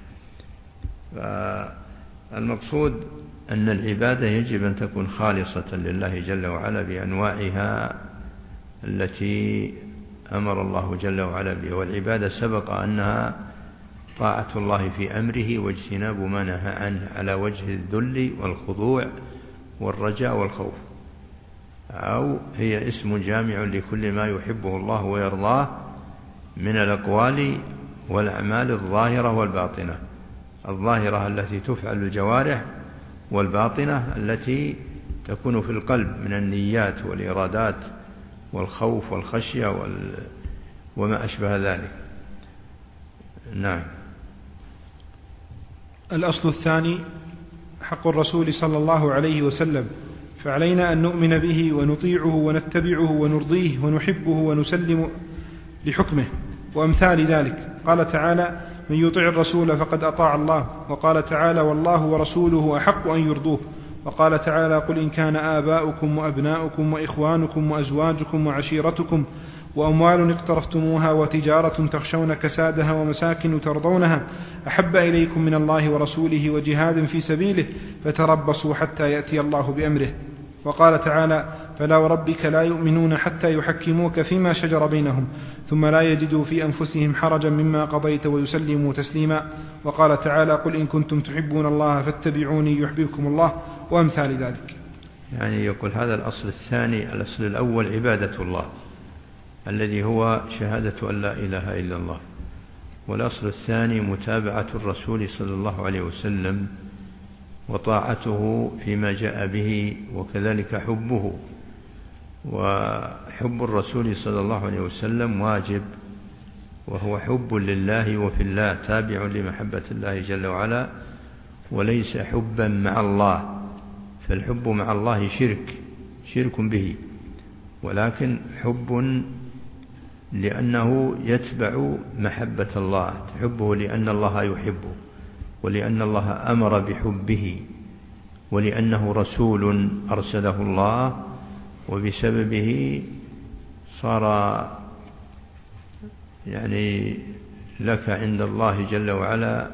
فالمقصود أن العبادة يجب أن تكون خالصة لله جل وعلا بأنواعها التي أمر الله جل وعلا بها، والعبادة سبق أنها طاعة الله في أمره واجتناب ما نهى عنه على وجه الذل والخضوع والرجاء والخوف، أو هي اسم جامع لكل ما يحبه الله ويرضاه من الأقوال والأعمال الظاهرة والباطنة. الظاهرة التي تفعل الجوارح، والباطنة التي تكون في القلب من النيات والإرادات والخوف والخشية وما أشبه ذلك. نعم. الأصل الثاني حق الرسول صلى الله عليه وسلم، فعلينا أن نؤمن به ونطيعه ونتبعه ونرضيه ونحبه ونسلم لحكمه وأمثال ذلك. قال تعالى: من يطع الرسول فقد أطاع الله. وقال تعالى: والله ورسوله أحق أن يرضوه. وقال تعالى: قل إن كان آباؤكم وأبناؤكم وإخوانكم وأزواجكم وعشيرتكم وأموال اقترفتموها وتجارة تخشون كسادها ومساكن ترضونها أحب إليكم من الله ورسوله وجهاد في سبيله فتربصوا حتى يأتي الله بأمره. وقال تعالى: فلا وربك لا يؤمنون حتى يحكموك فيما شجر بينهم ثم لا يجدوا في أنفسهم حرجا مما قضيت ويسلموا تسليما. وقال تعالى: قل إن كنتم تحبون الله فاتبعوني يحببكم الله، وأمثال ذلك. يعني يقول هذا الأصل الثاني. الأصل الأول عبادة الله الذي هو شهادة أن لا إله إلا الله، والأصل الثاني متابعة الرسول صلى الله عليه وسلم وطاعته فيما جاء به، وكذلك حبه. وحب الرسول صلى الله عليه وسلم واجب، وهو حب لله وفي الله تابع لمحبة الله جل وعلا، وليس حبا مع الله، فالحب مع الله شرك به، ولكن حب لأنه يتبع محبة الله، تحبه لأن الله يحبه، ولأن الله أمر بحبه، ولأنه رسول أرسله الله، وبسببه صار يعني لك عند الله جل وعلا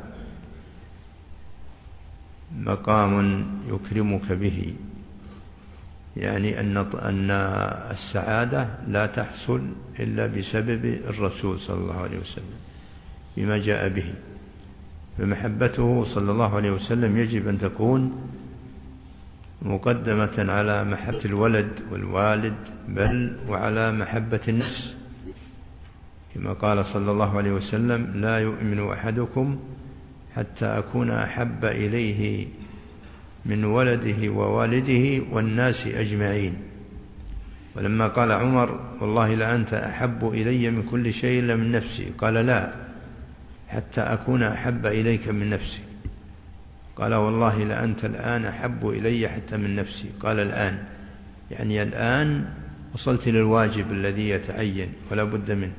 مقام يكرمك به. يعني أن السعادة لا تحصل إلا بسبب الرسول صلى الله عليه وسلم بما جاء به. فمحبته صلى الله عليه وسلم يجب أن تكون مقدمة على محبة الولد والوالد، بل وعلى محبة النفس، كما قال صلى الله عليه وسلم: لا يؤمن أحدكم حتى أكون أحب إليه من ولده ووالده والناس أجمعين. ولما قال عمر: والله لأنت أحب إلي من كل شيء إلا من نفسي، قال: لا، حتى أكون أحب إليك من نفسي. قال: والله لأنت الآن أحب إلي حتى من نفسي، قال: الآن، يعني الآن وصلت للواجب الذي يتعين ولا بد منه.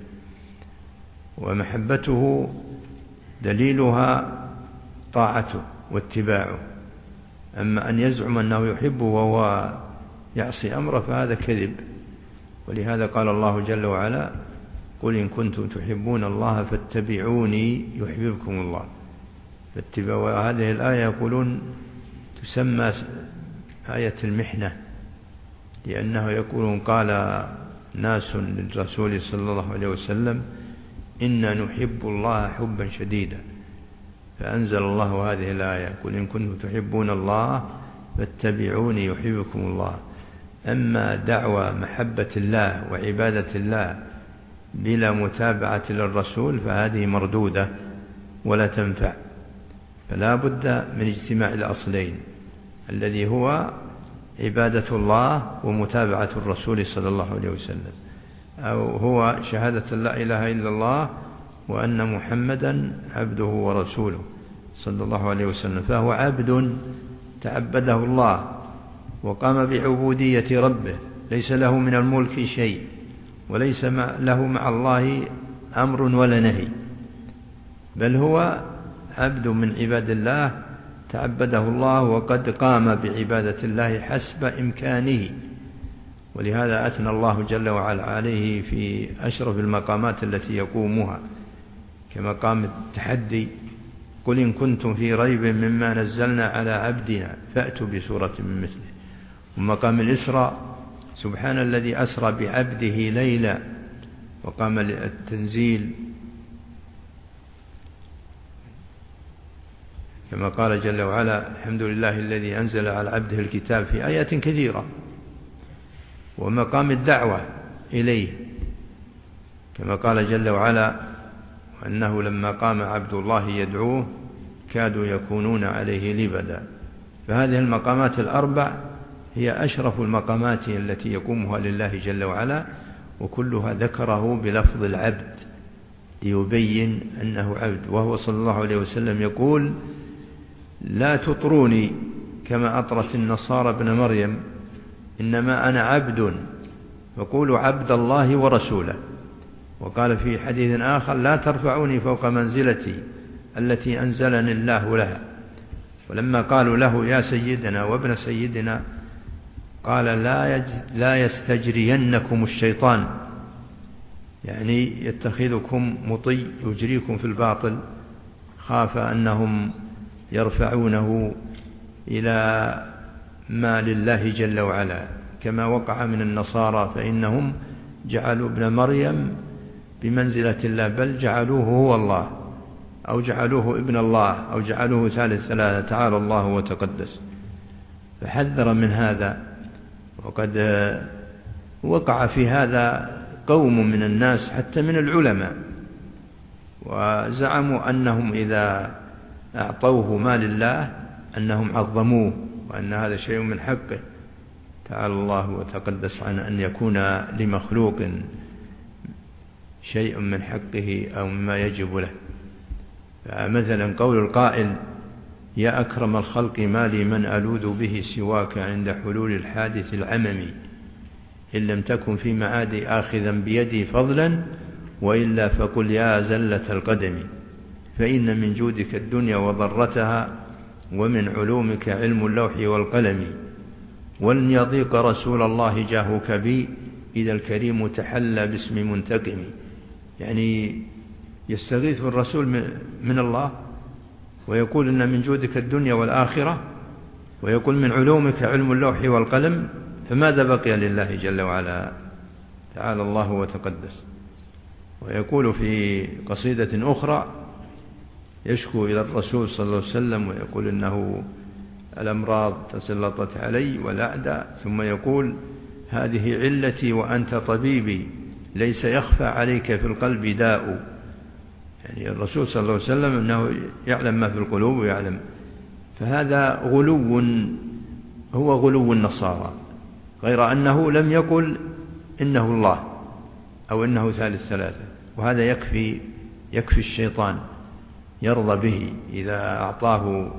ومحبته دليلها طاعته واتباعه. أما أن يزعم أنه يحبه وهو يعصي أمره فهذا كذب. ولهذا قال الله جل وعلا: قل إن كنتم تحبون الله فاتبعوني يحببكم الله. هذه الآية يقولون تسمى آية المحنة، لأنه يقولون قال ناس للرسول صلى الله عليه وسلم: إنا نحب الله حبا شديدا، فأنزل الله هذه الآية: قل إن كنتم تحبون الله فاتبعوني يحبكم الله. أما دعوى محبة الله وعبادة الله بلا متابعة للرسول فهذه مردودة ولا تنفع. فلا بد من اجتماع الأصلين الذي هو عبادة الله ومتابعة الرسول صلى الله عليه وسلم، أو هو شهادة لا إله إلا الله وأن محمدا عبده ورسوله صلى الله عليه وسلم. فهو عبد تعبده الله وقام بعبودية ربه، ليس له من الملك شيء وليس له مع الله أمر ولا نهي، بل هو عبد من عباد الله تعبده الله وقد قام بعبادة الله حسب إمكانه. ولهذا أثنى الله جل وعلا عليه في أشرف المقامات التي يقومها، كمقام التحدي: قل إن كنتم في ريب مما نزلنا على عبدنا فأتوا بسورة من مثله. ومقام الإسراء: سبحان الذي أسرى بعبده ليلا. وقام التنزيل كما قال جل وعلا: الحمد لله الذي أنزل على عبده الكتاب، في آيات كثيرة. ومقام الدعوة إليه كما قال جل وعلا: وأنه لما قام عبد الله يدعوه كادوا يكونون عليه لبدا. فهذه المقامات الأربع هي أشرف المقامات التي يقومها لله جل وعلا، وكلها ذكره بلفظ العبد ليبين أنه عبد. وهو صلى الله عليه وسلم يقول: لا تطروني كما أطرت النصارى ابن مريم، إنما أنا عبد، فقولوا عبد الله ورسوله. وقال في حديث آخر: لا ترفعوني فوق منزلتي التي أنزلني الله لها. ولما قالوا له: يا سيدنا وابن سيدنا، قال: لا يستجرينكم الشيطان، يعني يتخذكم مطي يجريكم في الباطل، خاف أنهم يرفعونه إلى ما لله جل وعلا، كما وقع من النصارى، فإنهم جعلوا ابن مريم بمنزلة الله، بل جعلوه هو الله، أو جعلوه ابن الله، أو جعلوه ثالث ثلاثة، تعالى الله وتقدس. فحذر من هذا. وقد وقع في هذا قوم من الناس حتى من العلماء، وزعموا أنهم إذا أعطوه ما لله أنهم عظموه، وأن هذا شيء من حقه، تعالى الله وتقدس عن أن يكون لمخلوق شيء من حقه أو مما يجب له. فمثلا قول القائل: يا أكرم الخلق ما لي من ألوذ به سواك عند حلول الحادث العممي، إن لم تكن في معادي آخذا بيدي فضلا، وإلا فقل يا زلة القدم، فإن من جودك الدنيا وضرتها، ومن علومك علم اللوح والقلم، ولن يضيق رسول الله جاهك بي، إذا الكريم تحلى باسم منتقم. يعني يستغيث الرسول من الله ويقول إن من جودك الدنيا والآخرة، ويقول من علومك علم اللوح والقلم، فماذا بقي لله جل وعلا؟ تعالى الله وتقدس. ويقول في قصيدة أخرى يشكو إلى الرسول صلى الله عليه وسلم ويقول إنه الأمراض تسلطت علي والأعداء، ثم يقول: هذه علتي وأنت طبيبي، ليس يخفى عليك في القلب داء. يعني الرسول صلى الله عليه وسلم أنه يعلم ما في القلوب ويعلم. فهذا غلو، هو غلو النصارى، غير أنه لم يقل إنه الله أو إنه ثالث ثلاثة. وهذا يكفي الشيطان يرضى به إذا أعطاه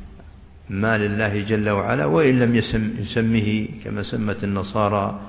ما لله جل وعلا، وإن لم يسمه كما سمت النصارى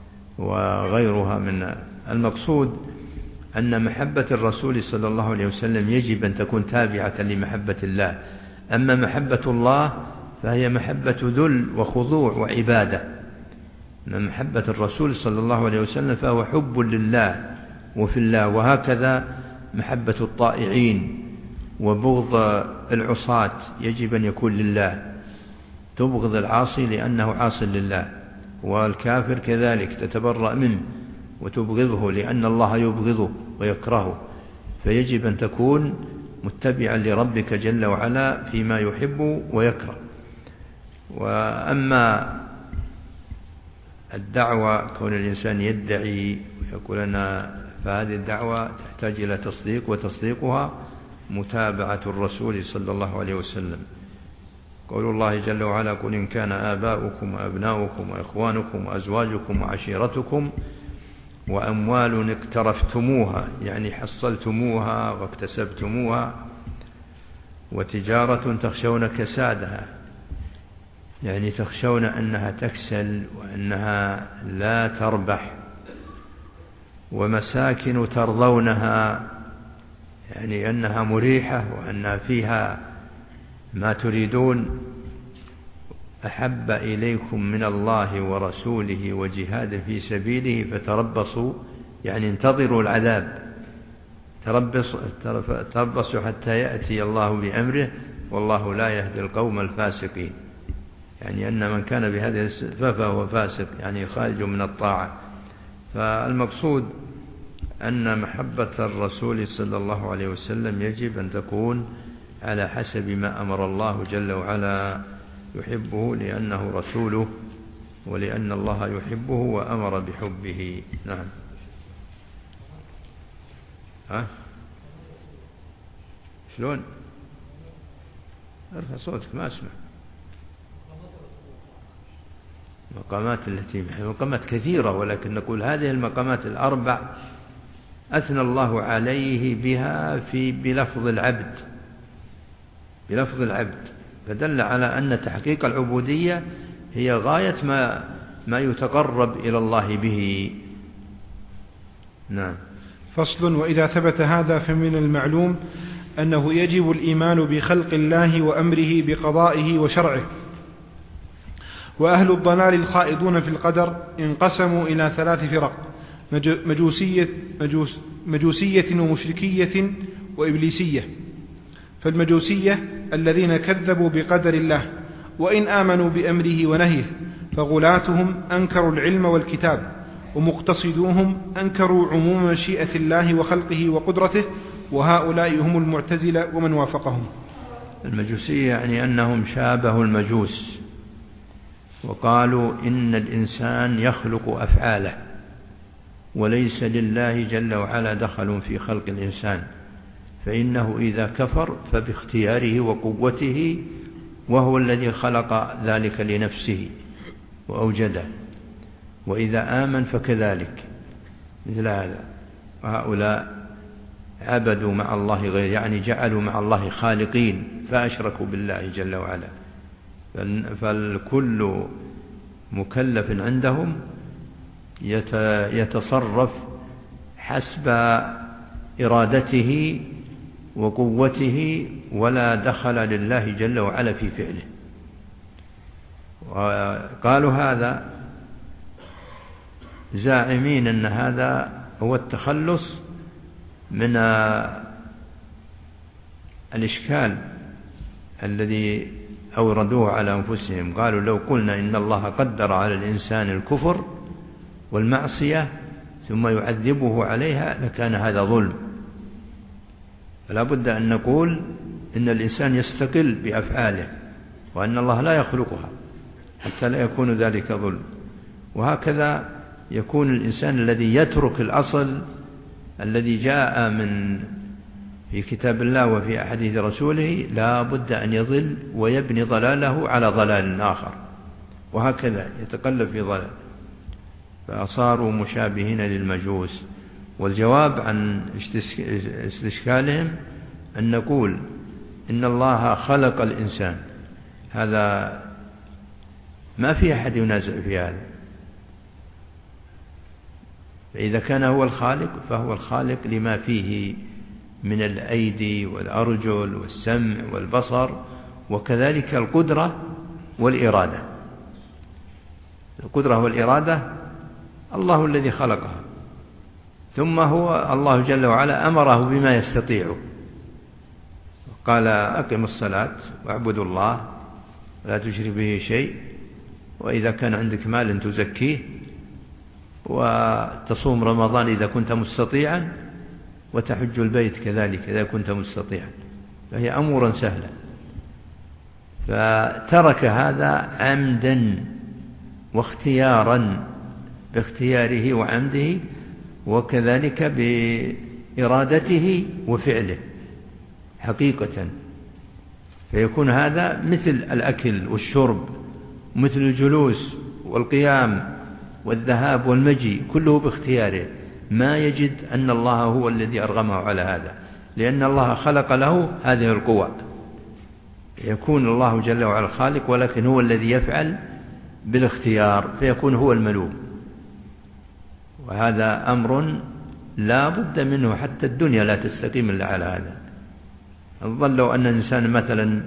وغيرها من. المقصود أن محبة الرسول صلى الله عليه وسلم يجب أن تكون تابعة لمحبة الله. أما محبة الله فهي محبة ذل وخضوع وعبادة. أما محبة الرسول صلى الله عليه وسلم فهو حب لله وفي الله. وهكذا محبة الطائعين وبغض العصاة يجب أن يكون لله. تبغض العاصي لأنه عاص لله، والكافر كذلك تتبرأ منه وتبغضه لأن الله يبغضه ويكرهه. فيجب أن تكون متبعا لربك جل وعلا فيما يحب ويكره. وأما الدعوة كون الإنسان يدعي ويقول أنا، فهذه الدعوة تحتاج إلى تصديق، وتصديقها متابعة الرسول صلى الله عليه وسلم. قول الله جل وعلا: قل إن كان آباؤكم وأبناؤكم وإخوانكم وأزواجكم وعشيرتكم وأموال اقترفتموها، يعني حصلتموها واكتسبتموها، وتجارة تخشون كسادها، يعني تخشون أنها تكسل وأنها لا تربح، ومساكن ترضونها، يعني أنها مريحة وأنها فيها ما تريدون، أحب إليكم من الله ورسوله وجهاد في سبيله فتربصوا، يعني انتظروا العذاب، تربصوا حتى يأتي الله بأمره والله لا يهدي القوم الفاسقين، يعني أن من كان بهذه الصفة فهو فاسق، يعني خارج من الطاعة. فالمقصود أن محبة الرسول صلى الله عليه وسلم يجب أن تكون على حسب ما أمر الله جل وعلا، يحبه لأنه رسوله ولأن الله يحبه وأمر بحبه. نعم. شلون؟ ارفع صوتك ما أسمع. مقامات كثيرة، ولكن نقول هذه المقامات الأربع أثنى الله عليه بها بلفظ العبد، فدل على أن تحقيق العبودية هي غاية ما يتقرب إلى الله به. نعم. فصل: وإذا ثبت هذا فمن المعلوم أنه يجب الإيمان بخلق الله وأمره بقضائه وشرعه. وأهل الضلال الخائضون في القدر انقسموا إلى 3 فرق: مجوسية ومشركية وإبليسية. فالمجوسية الذين كذبوا بقدر الله وإن آمنوا بأمره ونهيه، فغلاتهم أنكروا العلم والكتاب، ومقتصدوهم أنكروا عموم مشيئة الله وخلقه وقدرته، وهؤلاء هم المعتزلة ومن وافقهم. المجوسية يعني أنهم شابهوا المجوس، وقالوا إن الإنسان يخلق أفعاله، وليس لله جل وعلا دخل في خلق الإنسان، فإنه إذا كفر فباختياره وقوته، وهو الذي خلق ذلك لنفسه وأوجده، وإذا آمن فكذلك مثل هذا. وهؤلاء عبدوا مع الله غير، يعني جعلوا مع الله خالقين فأشركوا بالله جل وعلا. فالكل مكلف عندهم يتصرف حسب إرادته وقوته، ولا دخل لله جل وعلا في فعله. وقالوا هذا زاعمين أن هذا هو التخلص من الإشكال الذي أوردوه على أنفسهم. قالوا لو قلنا إن الله قدر على الإنسان الكفر والمعصية ثم يعذبه عليها لكان هذا ظلم، فلا بد أن نقول إن الإنسان يستقل بأفعاله، وأن الله لا يخلقها حتى لا يكون ذلك ظلم. وهكذا يكون الإنسان الذي يترك الأصل الذي جاء في كتاب الله وفي أحاديث رسوله لا بد أن يضل ويبني ضلاله على ضلال آخر، وهكذا يتقلب في ضلال، فصاروا مشابهين للمجوس. والجواب عن استشكالهم أن نقول إن الله خلق الإنسان، هذا ما في أحد ينازع في هذا. فإذا كان هو الخالق فهو الخالق لما فيه من الأيدي والأرجل والسمع والبصر، وكذلك القدرة والإرادة. القدرة والإرادة الله الذي خلقها، ثم هو الله جل وعلا أمره بما يستطيع، قال أقم الصلاة واعبدوا الله ولا تشرك به شيء، وإذا كان عندك مال تزكيه، وتصوم رمضان إذا كنت مستطيعا، وتحج البيت كذلك إذا كنت مستطيعا، فهي أمورا سهلة. فترك هذا عمدا واختيارا باختياره وعمده، وكذلك بإرادته وفعله حقيقة. فيكون هذا مثل الأكل والشرب، مثل الجلوس والقيام والذهاب والمجيء، كله باختياره، ما يجد أن الله هو الذي أرغمه على هذا، لأن الله خلق له هذه القوى. يكون الله جل وعلا خالق، ولكن هو الذي يفعل بالاختيار، فيكون هو الملوم. وهذا أمر لا بد منه، حتى الدنيا لا تستقيم إلا على هذا. الظن لو أن الإنسان مثلا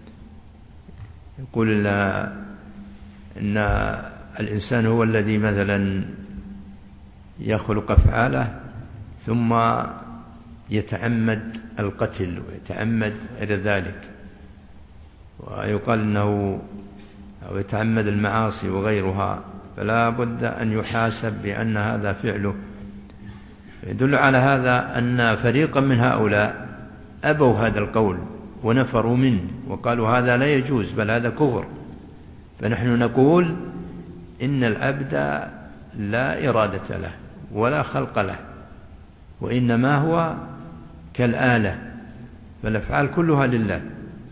يقول إن الإنسان هو الذي مثلا يخلق أفعاله ثم يتعمد القتل ويتعمد غير ذلك، ويقال إنه أو يتعمد المعاصي وغيرها، فلا بد أن يحاسب بأن هذا فعله. يدل على هذا أن فريقا من هؤلاء أبوا هذا القول ونفروا منه وقالوا هذا لا يجوز، بل هذا كفر. فنحن نقول إن العبد لا إرادة له ولا خلق له، وإنما هو كالآلة، فالأفعال كلها لله.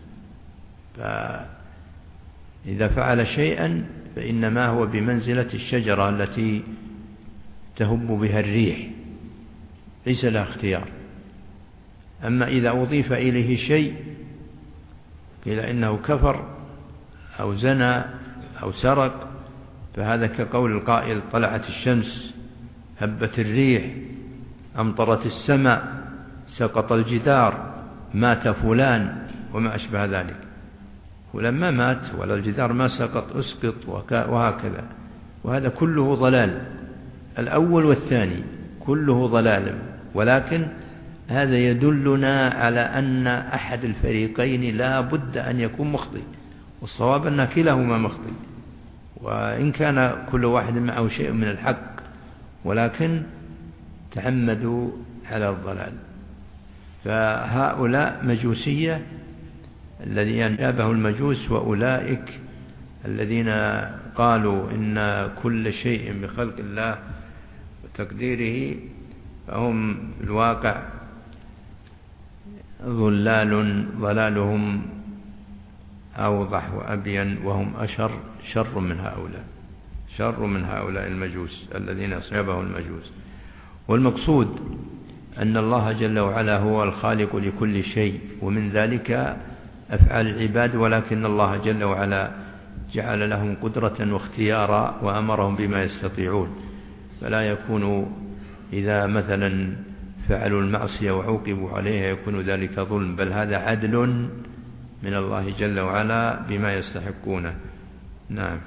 فإذا فعل شيئا فإنما هو بمنزلة الشجرة التي تهب بها الريح، ليس لها اختيار. أما إذا أضيف إليه شيء قيل إنه كفر أو زنى أو سرق، فهذا كقول القائل طلعت الشمس، هبت الريح، أمطرت السماء، سقط الجدار، مات فلان، وما أشبه ذلك. ولما مات ولا الجدار ما سقط أسقط، وهكذا. وهذا كله ضلال، الأول والثاني كله ضلال. ولكن هذا يدلنا على أن أحد الفريقين لا بد أن يكون مخطئ، والصواب أن كلاهما مخطئ، وإن كان كل واحد معه شيء من الحق، ولكن تعمدوا على الضلال. فهؤلاء مجوسية الذين شابهوا المجوس، وأولئك الذين قالوا إن كل شيء بخلق الله وتقديره، فهم الواقع ضلالهم أوضح وأبين، وهم شر من هؤلاء المجوس الذين شابهوا المجوس. والمقصود أن الله جل وعلا هو الخالق لكل شيء، ومن ذلك أفعال العباد، ولكن الله جل وعلا جعل لهم قدرة واختيارا وأمرهم بما يستطيعون. فلا يكون إذا مثلا فعلوا المعصية وعوقبوا عليها يكون ذلك ظلم، بل هذا عدل من الله جل وعلا بما يستحقونه. نعم.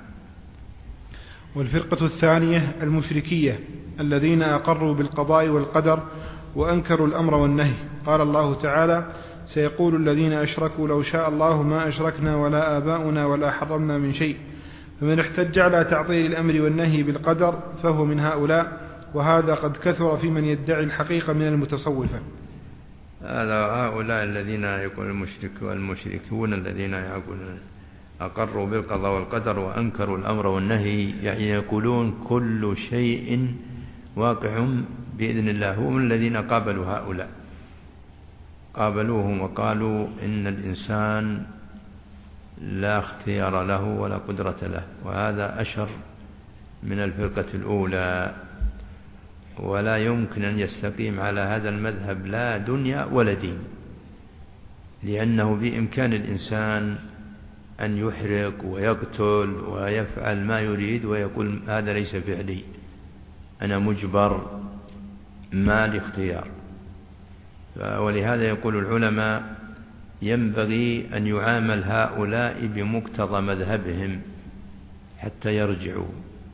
والفرقة الثانية المشركية الذين أقروا بالقضاء والقدر وأنكروا الأمر والنهي. قال الله تعالى: سيقول الذين أشركوا لو شاء الله ما أشركنا ولا آباؤنا ولا حرمنا من شيء. فمن احتج على تعطيل الأمر والنهي بالقدر فهو من هؤلاء، وهذا قد كثر في من يدعي الحقيقة من المتصوفة. هؤلاء الذين يكون المشركون الذين يقولون أقروا بالقضاء والقدر وأنكروا الأمر والنهي، يعني يقولون كل شيء واقع بإذن الله. هم الذين قابلوا هؤلاء، قابلوهم وقالوا إن الإنسان لا اختيار له ولا قدرة له، وهذا أشر من الفرقة الأولى. ولا يمكن أن يستقيم على هذا المذهب لا دنيا ولا دين، لأنه بإمكان الإنسان أن يحرق ويقتل ويفعل ما يريد ويقول هذا ليس فعلي، أنا مجبر، ما لاختيار. ولهذا يقول العلماء ينبغي أن يعامل هؤلاء بمقتضى مذهبهم حتى يرجعوا.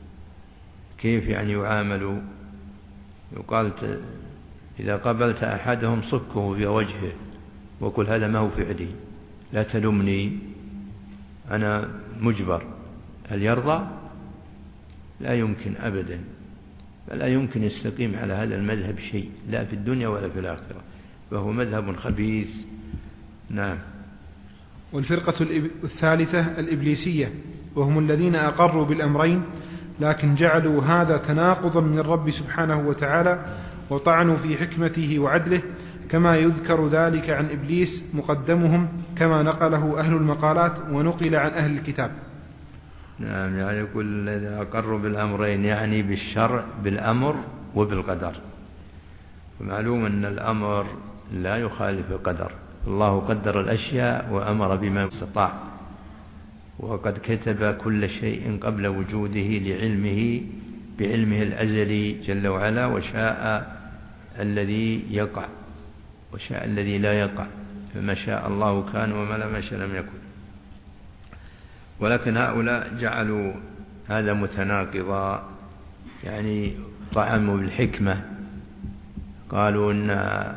كيف يعني يعاملوا؟ يقال إذا قابلت أحدهم صكه في وجهه وقل هذا ما هو فعلي، لا تلمني، أنا مجبر. هل يرضى؟ لا يمكن أبدا. فلا يمكن يستقيم على هذا المذهب شيء، لا في الدنيا ولا في الآخرة، فهو مذهب خبيث. نعم. والفرقة الثالثة الإبليسية، وهم الذين أقروا بالأمرين لكن جعلوا هذا تناقضا من الرب سبحانه وتعالى وطعنوا في حكمته وعدله، كما يذكر ذلك عن إبليس مقدمهم كما نقله أهل المقالات ونقل عن أهل الكتاب. نعم، يعني يقول الذين أقروا بالأمرين يعني بالشرع، بالأمر وبالقدر. ومعلوم أن الأمر لا يخالف القدر، الله قدر الأشياء وأمر بما استطاع، وقد كتب كل شيء قبل وجوده لعلمه بعلمه الأزلي جل وعلا، وشاء الذي يقع وشاء الذي لا يقع، فما شاء الله كان وما لم يشاء لم يكن. ولكن هؤلاء جعلوا هذا متناقضا، يعني طعموا بالحكمة، قالوا أن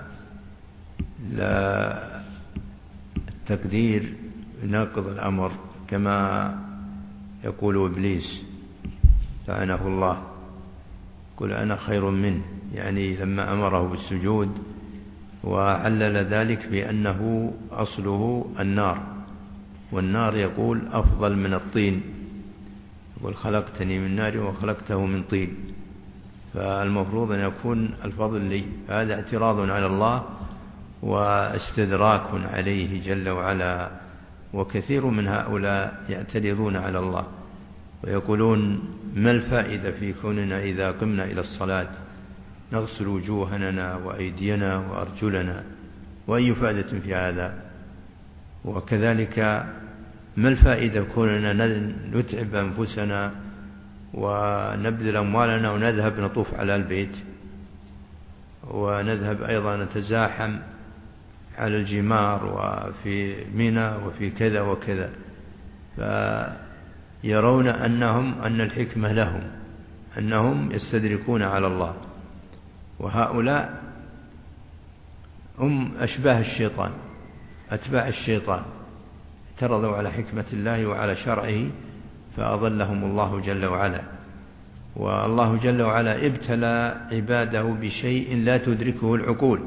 لا التقدير يناقض الأمر كما يقول إبليس لعنه الله، قل أنا خير منه، يعني لما أمره بالسجود وعلل ذلك بأنه أصله النار، والنار يقول أفضل من الطين، يقول خلقتني من نار وخلقته من طين، فالمفروض أن يكون الفضل لي. هذا اعتراض على الله واستدراك عليه جل وعلا. وكثير من هؤلاء يعترضون على الله ويقولون ما الفائدة في كوننا إذا قمنا إلى الصلاة نغسل وجوهنا وأيدينا وأرجلنا، وأي فائدة في هذا؟ وكذلك ما الفائدة كوننا نتعب أنفسنا ونبذل أموالنا ونذهب نطوف على البيت، ونذهب أيضا نتزاحم على الجمار وفي منى وفي كذا وكذا، فيرون أن الحكمة لهم أنهم يستدركون على الله. وهؤلاء هم أشباه الشيطان، أتباع الشيطان، اعترضوا على حكمة الله وعلى شرعه فأضلهم الله جل وعلا. والله جل وعلا ابتلى عباده بشيء لا تدركه العقول،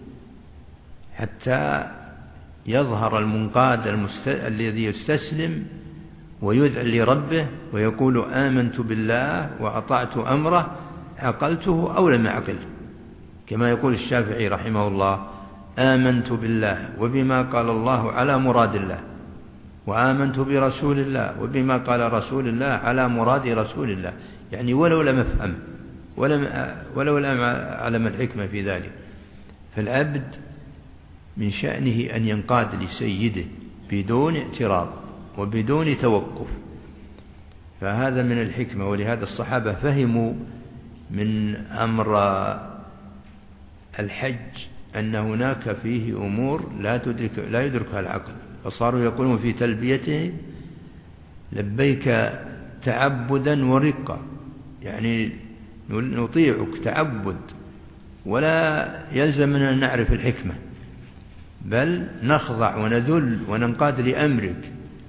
حتى يظهر المنقاد الذي يستسلم ويدعي لربه ويقول آمنت بالله وأطعت أمره عقلته أو لم أعقل، كما يقول الشافعي رحمه الله آمنت بالله وبما قال الله على مراد الله، وآمنت برسول الله وبما قال رسول الله على مراد رسول الله، يعني ولو لم أفهم ولو لم أعلم الحكمة في ذلك. فالعبد من شأنه أن ينقاد لسيده بدون اعتراض وبدون توقف، فهذا من الحكمة. ولهذا الصحابة فهموا من أمر الحج أن هناك فيه أمور لا يدركها العقل، فصاروا يقولون في تلبيته لبيك تعبدا ورقة، يعني نطيعك تعبد ولا يلزم أن نعرف الحكمة، بل نخضع ونذل وننقاد لأمرك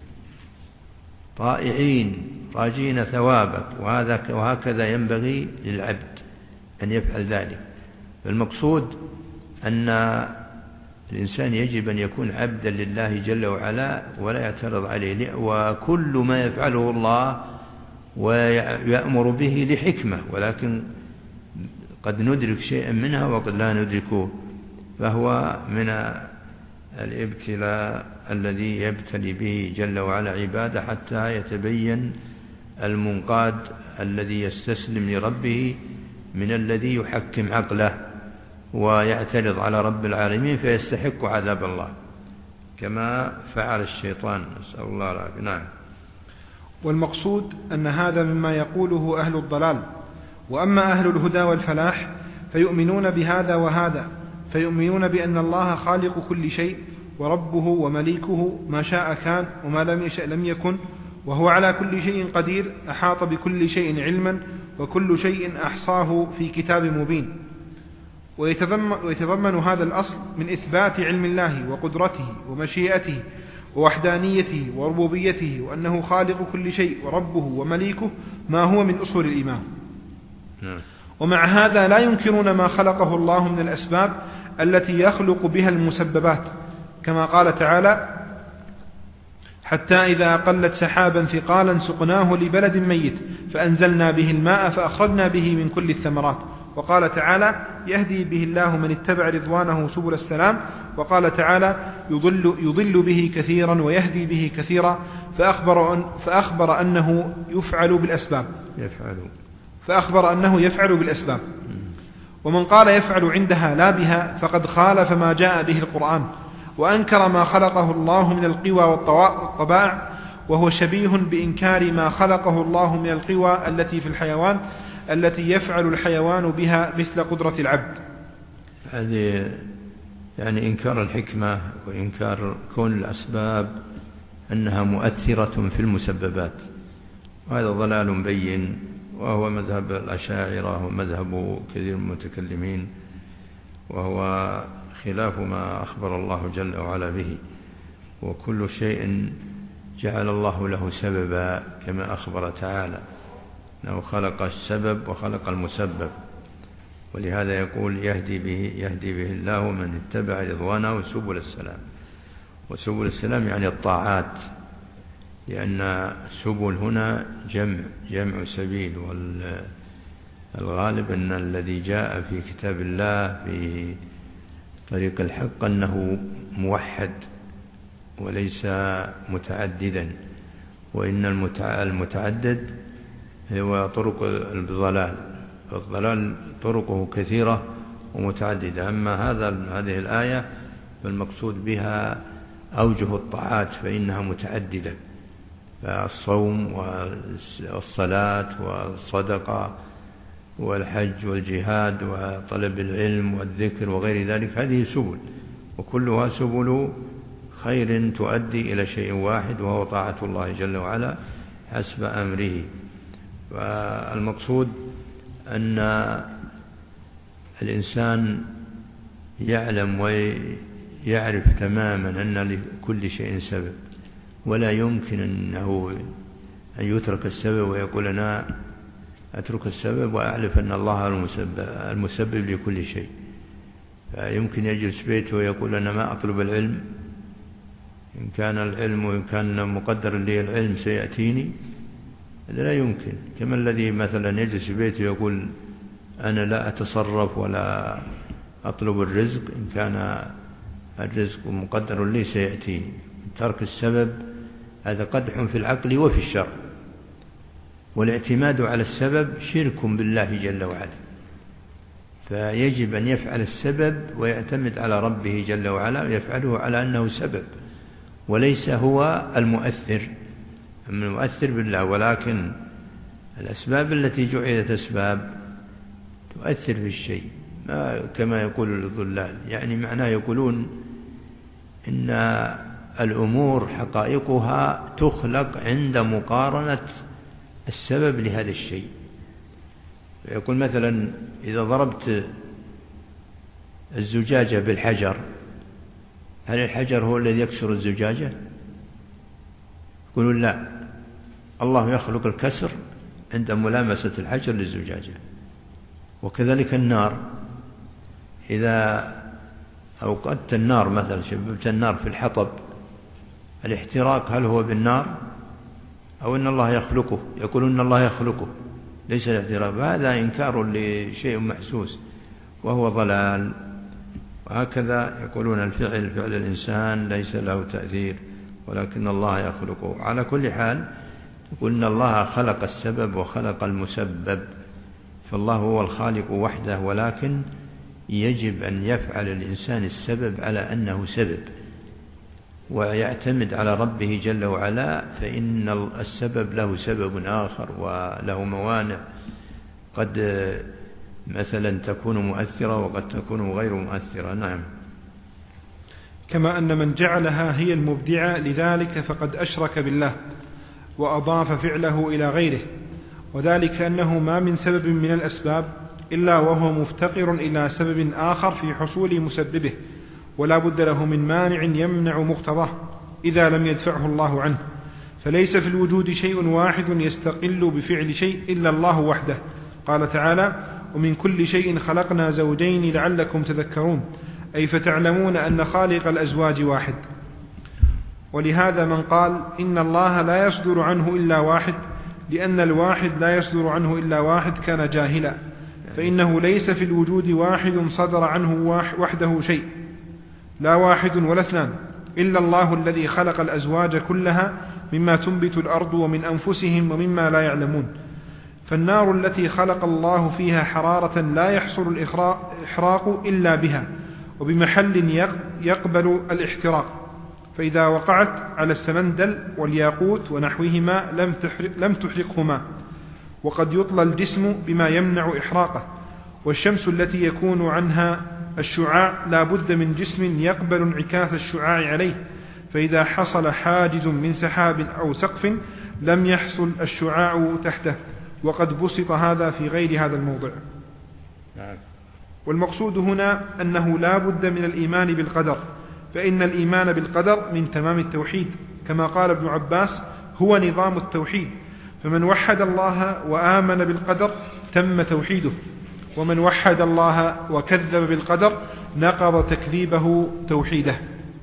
طائعين راجين ثوابك، وهكذا ينبغي للعبد أن يفعل ذلك. فالمقصود أن الإنسان يجب أن يكون عبدا لله جل وعلا ولا يعترض عليه، وكل ما يفعله الله ويأمر به لحكمة، ولكن قد ندرك شيئا منها وقد لا ندركه، فهو من الابتلاء الذي يبتلي به جل وعلا عباده حتى يتبين المنقاد الذي يستسلم لربه من الذي يحكم عقله ويعترض على رب العالمين فيستحق عذاب الله كما فعل الشيطان، نسأل الله العافية. نعم. والمقصود أن هذا مما يقوله أهل الضلال. وأما أهل الهدى والفلاح فيؤمنون بهذا وهذا، فيؤمنون بأن الله خالق كل شيء وربه ومليكه، ما شاء كان وما لم يشأ لم يكن، وهو على كل شيء قدير، أحاط بكل شيء علما، وكل شيء أحصاه في كتاب مبين. ويتضمن هذا الأصل من إثبات علم الله وقدرته ومشيئته ووحدانيته وربوبيته، وأنه خالق كل شيء وربه ومليكه، ما هو من أصول الإيمان. ومع هذا لا ينكرون ما خلقه الله من الأسباب التي يخلق بها المسببات، كما قال تعالى حتى إذا أقلت سحابا ثقالا سقناه لبلد ميت فأنزلنا به الماء فأخرجنا به من كل الثمرات. وقال تعالى يهدي به الله من اتبع رضوانه سبل السلام. وقال تعالى يضل به كثيرا ويهدي به كثيرا. فأخبر أنه يفعل بالأسباب. ومن قال يفعل عندها لا بها فقد خالف ما جاء به القرآن وأنكر ما خلقه الله من القوى والطبائع، وهو شبيه بإنكار ما خلقه الله من القوى التي في الحيوان التي يفعل الحيوان بها مثل قدرة العبد. هذه يعني إنكار الحكمة وإنكار كون الأسباب أنها مؤثرة في المسببات، وهذا ضلال بين، وهو مذهب الأشاعرة ومذهب كثير من المتكلمين، وهو خلاف ما أخبر الله جل وعلا به. وكل شيء جعل الله له سببا كما أخبر تعالى أنه خلق السبب وخلق المسبب، ولهذا يقول يهدي به الله من اتبع رضوانه سبل السلام. وسبل السلام يعني الطاعات، لأن سبل هنا جمع سبيل، والغالب أن الذي جاء في كتاب الله في طريق الحق أنه موحد وليس متعددا، وإن المتعدد هو طرق الضلال، فالضلال طرقه كثيرة ومتعددة. أما هذه الآية فالمقصود بها أوجه الطاعات فإنها متعددة، فالصوم والصلاة والصدقة والحج والجهاد وطلب العلم والذكر وغير ذلك، هذه سبل، وكلها سبل خير تؤدي إلى شيء واحد وهو طاعة الله جل وعلا حسب أمره. والمقصود أن الإنسان يعلم ويعرف تماما أن لكل شيء سبب، ولا يمكن أن يترك السبب ويقول أنا أترك السبب وأعرف أن الله المسبب لكل شيء. فيمكن يجلس بيته ويقول أنا ما أطلب العلم، إن كان العلم وإن كان مقدر لي العلم سيأتيني، هذا لا يمكن. كما الذي مثلا يجلس بيته ويقول أنا لا أتصرف ولا أطلب الرزق، إن كان الرزق مقدر لي سيأتيني. ترك السبب هذا قدح في العقل وفي الشرع، والاعتماد على السبب شرك بالله جل وعلا. فيجب أن يفعل السبب ويعتمد على ربه جل وعلا ويفعله على أنه سبب وليس هو المؤثر. المؤثر بالله، ولكن الأسباب التي جعلت أسباب تؤثر في الشيء، كما يقول الضلال، يعني معناه يقولون إن الأمور حقائقها تخلق عند مقارنة السبب لهذا الشيء. يقول مثلا إذا ضربت الزجاجة بالحجر، هل الحجر هو الذي يكسر الزجاجة؟ يقولون لا، الله يخلق الكسر عند ملامسة الحجر للزجاجة. وكذلك النار، إذا أوقدت النار مثلا، شببت النار في الحطب، الاحتراق هل هو بالنار أو إن الله يخلقه؟ يقولون إن الله يخلقه ليس الاحتراق. هذا إنكار لشيء محسوس وهو ضلال. وهكذا يقولون فعل الإنسان ليس له تأثير ولكن الله يخلقه. على كل حال يقول إن الله خلق السبب وخلق المسبب، فالله هو الخالق وحده، ولكن يجب أن يفعل الإنسان السبب على أنه سبب ويعتمد على ربه جل وعلا، فإن السبب له سبب آخر وله موانع قد مثلا تكون مؤثرة وقد تكون غير مؤثرة. نعم. كما أن من جعلها هي المبدعة لذلك فقد أشرك بالله وأضاف فعله إلى غيره، وذلك أنه ما من سبب من الأسباب إلا وهو مفتقر إلى سبب آخر في حصول مسببه، ولا بد له من مانع يمنع مقتضاه إذا لم يدفعه الله عنه. فليس في الوجود شيء واحد يستقل بفعل شيء إلا الله وحده. قال تعالى ومن كل شيء خلقنا زوجين لعلكم تذكرون، أي فتعلمون أن خالق الأزواج واحد. ولهذا من قال إن الله لا يصدر عنه إلا واحد لأن الواحد لا يصدر عنه إلا واحد كان جاهلا، فإنه ليس في الوجود واحد صدر عنه وحده شيء، لا واحد ولا اثنان، إلا الله الذي خلق الأزواج كلها مما تنبت الأرض ومن أنفسهم ومما لا يعلمون. فالنار التي خلق الله فيها حرارة لا يحصل الإحراق إلا بها وبمحل يقبل الاحتراق، فإذا وقعت على السمندل والياقوت ونحوهما لم تحرقهما، وقد يطلى الجسم بما يمنع إحراقه. والشمس التي يكون عنها الشعاع لا بد من جسم يقبل انعكاس الشعاع عليه، فإذا حصل حاجز من سحاب أو سقف لم يحصل الشعاع تحته، وقد بسط هذا في غير هذا الموضع. والمقصود هنا أنه لا بد من الإيمان بالقدر، فإن الإيمان بالقدر من تمام التوحيد، كما قال ابن عباس هو نظام التوحيد، فمن وحد الله وآمن بالقدر تم توحيده، ومن وحد الله وكذب بالقدر نقض تكذيبه توحيده.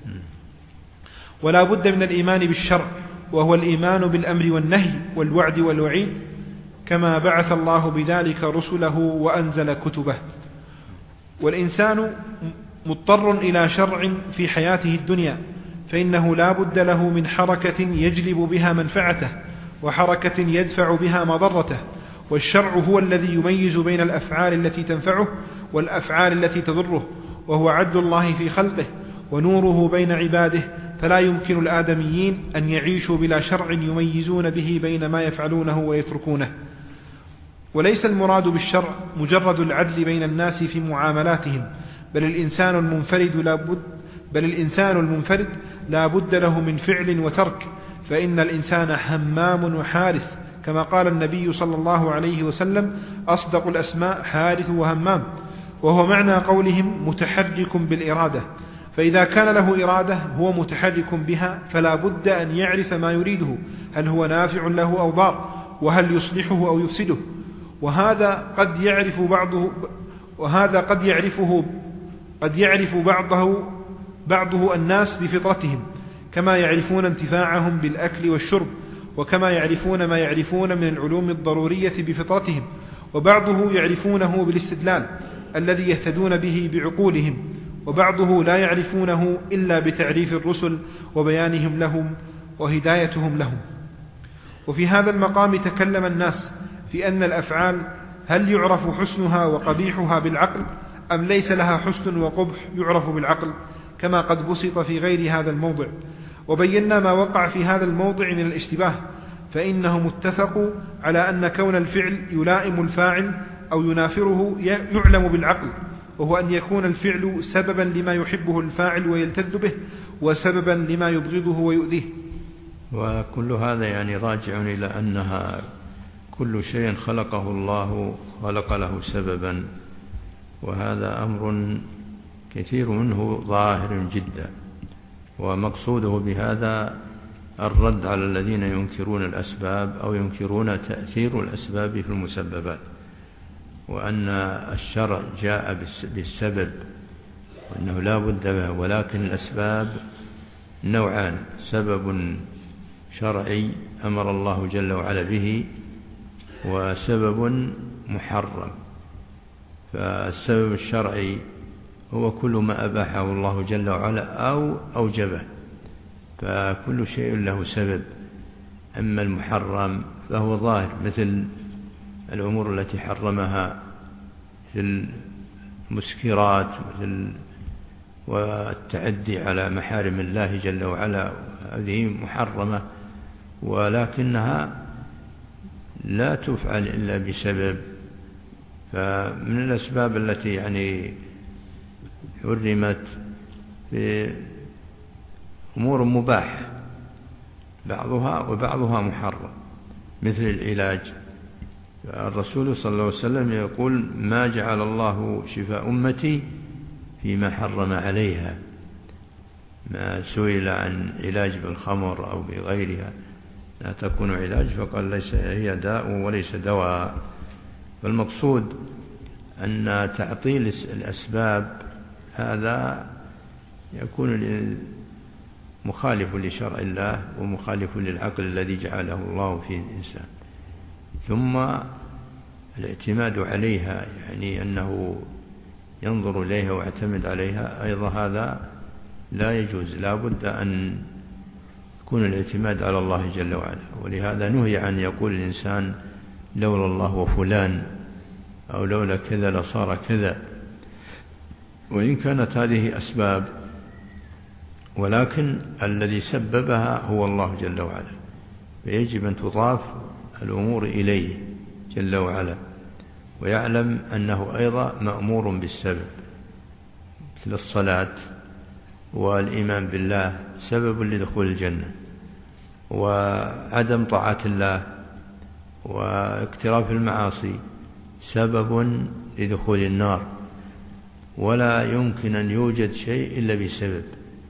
ولا بد من الإيمان بالشرع، وهو الإيمان بالأمر والنهي والوعد والوعيد، كما بعث الله بذلك رسله وأنزل كتبه. والإنسان مضطر إلى شرع في حياته الدنيا، فإنه لا بد له من حركة يجلب بها منفعته وحركة يدفع بها مضرته، والشرع هو الذي يميز بين الأفعال التي تنفعه والأفعال التي تضره، وهو عدل الله في خلقه ونوره بين عباده، فلا يمكن الآدميين أن يعيشوا بلا شرع يميزون به بين ما يفعلونه ويتركونه. وليس المراد بالشرع مجرد العدل بين الناس في معاملاتهم، بل الإنسان المنفرد لا بد له من فعل وترك، فإن الإنسان همام وحارث، كما قال النبي صلى الله عليه وسلم: أصدق الأسماء حارث وهمام، وهو معنى قولهم متحرك بالإرادة. فإذا كان له إرادة هو متحرك بها، فلا بد أن يعرف ما يريده، هل هو نافع له أو ضار، وهل يصلحه أو يفسده. وهذا قد يعرف بعضه الناس بفطرتهم، كما يعرفون انتفاعهم بالأكل والشرب، وكما يعرفون ما يعرفون من العلوم الضرورية بفطرتهم، وبعضه يعرفونه بالاستدلال الذي يهتدون به بعقولهم، وبعضه لا يعرفونه إلا بتعريف الرسل وبيانهم لهم وهدايتهم لهم. وفي هذا المقام تكلم الناس في أن الأفعال هل يعرف حسنها وقبيحها بالعقل، أم ليس لها حسن وقبح يعرف بالعقل، كما قد بسط في غير هذا الموضع. وبينا ما وقع في هذا الموضع من الاشتباه، فإنهم اتفقوا على أن كون الفعل يلائم الفاعل أو ينافره يعلم بالعقل، وهو أن يكون الفعل سببا لما يحبه الفاعل ويلتذ به، وسببا لما يبغضه ويؤذيه. وكل هذا يعني راجع إلى أنها كل شيء خلقه الله خلق له سببا، وهذا أمر كثير منه ظاهر جدا، ومقصوده بهذا الرد على الذين ينكرون الأسباب أو ينكرون تأثير الأسباب في المسببات، وأن الشرع جاء بالسبب وأنه لا بد به، ولكن الأسباب نوعان: سبب شرعي أمر الله جل وعلا به، وسبب محرم. فالسبب الشرعي هو كل ما أباحه الله جل وعلا أو أوجبه، فكل شيء له سبب. أما المحرم فهو ظاهر، مثل الأمور التي حرمها في المسكرات والتعدي على محارم الله جل وعلا، هذه محرمة، ولكنها لا تفعل إلا بسبب. فمن الأسباب التي يعني حرمت في أمور مباح بعضها وبعضها محرم، مثل العلاج. الرسول صلى الله عليه وسلم يقول: ما جعل الله شفاء أمتي فيما حرم عليها. ما سئل عن علاج بالخمر أو بغيرها لا تكون علاج، فقال: ليس هي داء وليس دواء. فالمقصود أن تعطيل الأسباب هذا يكون مخالف لشرع الله ومخالف للعقل الذي جعله الله في الإنسان. ثم الاعتماد عليها، يعني أنه ينظر إليها ويعتمد عليها، أيضا هذا لا يجوز، لا بد أن يكون الاعتماد على الله جل وعلا. ولهذا نهي أن يقول الإنسان لولا الله وفلان، أو لولا كذا لصار كذا، وإن كانت هذه أسباب، ولكن الذي سببها هو الله جل وعلا، فيجب أن تضاف الأمور إليه جل وعلا، ويعلم أنه أيضا مأمور بالسبب، مثل الصلاة والإيمان بالله سبب لدخول الجنة، وعدم طاعة الله واقتراف المعاصي سبب لدخول النار، ولا يمكن أن يوجد شيء إلا بسبب.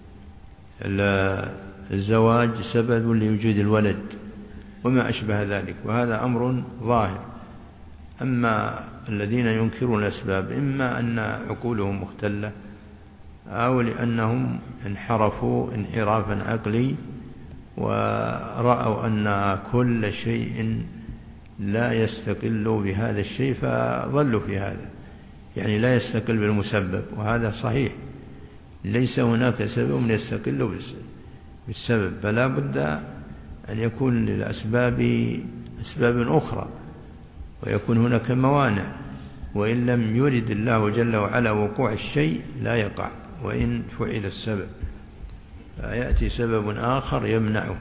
الزواج سبب لوجود الولد وما أشبه ذلك، وهذا أمر ظاهر. أما الذين ينكرون الأسباب، إما أن عقولهم مختلة، أو لأنهم انحرفوا انحرافا عقلي ورأوا أن كل شيء لا يستقل بهذا الشيء فظلوا في هذا، يعني لا يستقل بالمسبب، وهذا صحيح، ليس هناك سبب يستقل بالسبب، فلا بد أن يكون للأسباب أسباب أخرى، ويكون هناك موانع، وإن لم يرد الله جل وعلا وقوع الشيء لا يقع، وإن فعل السبب فيأتي سبب آخر يمنعه.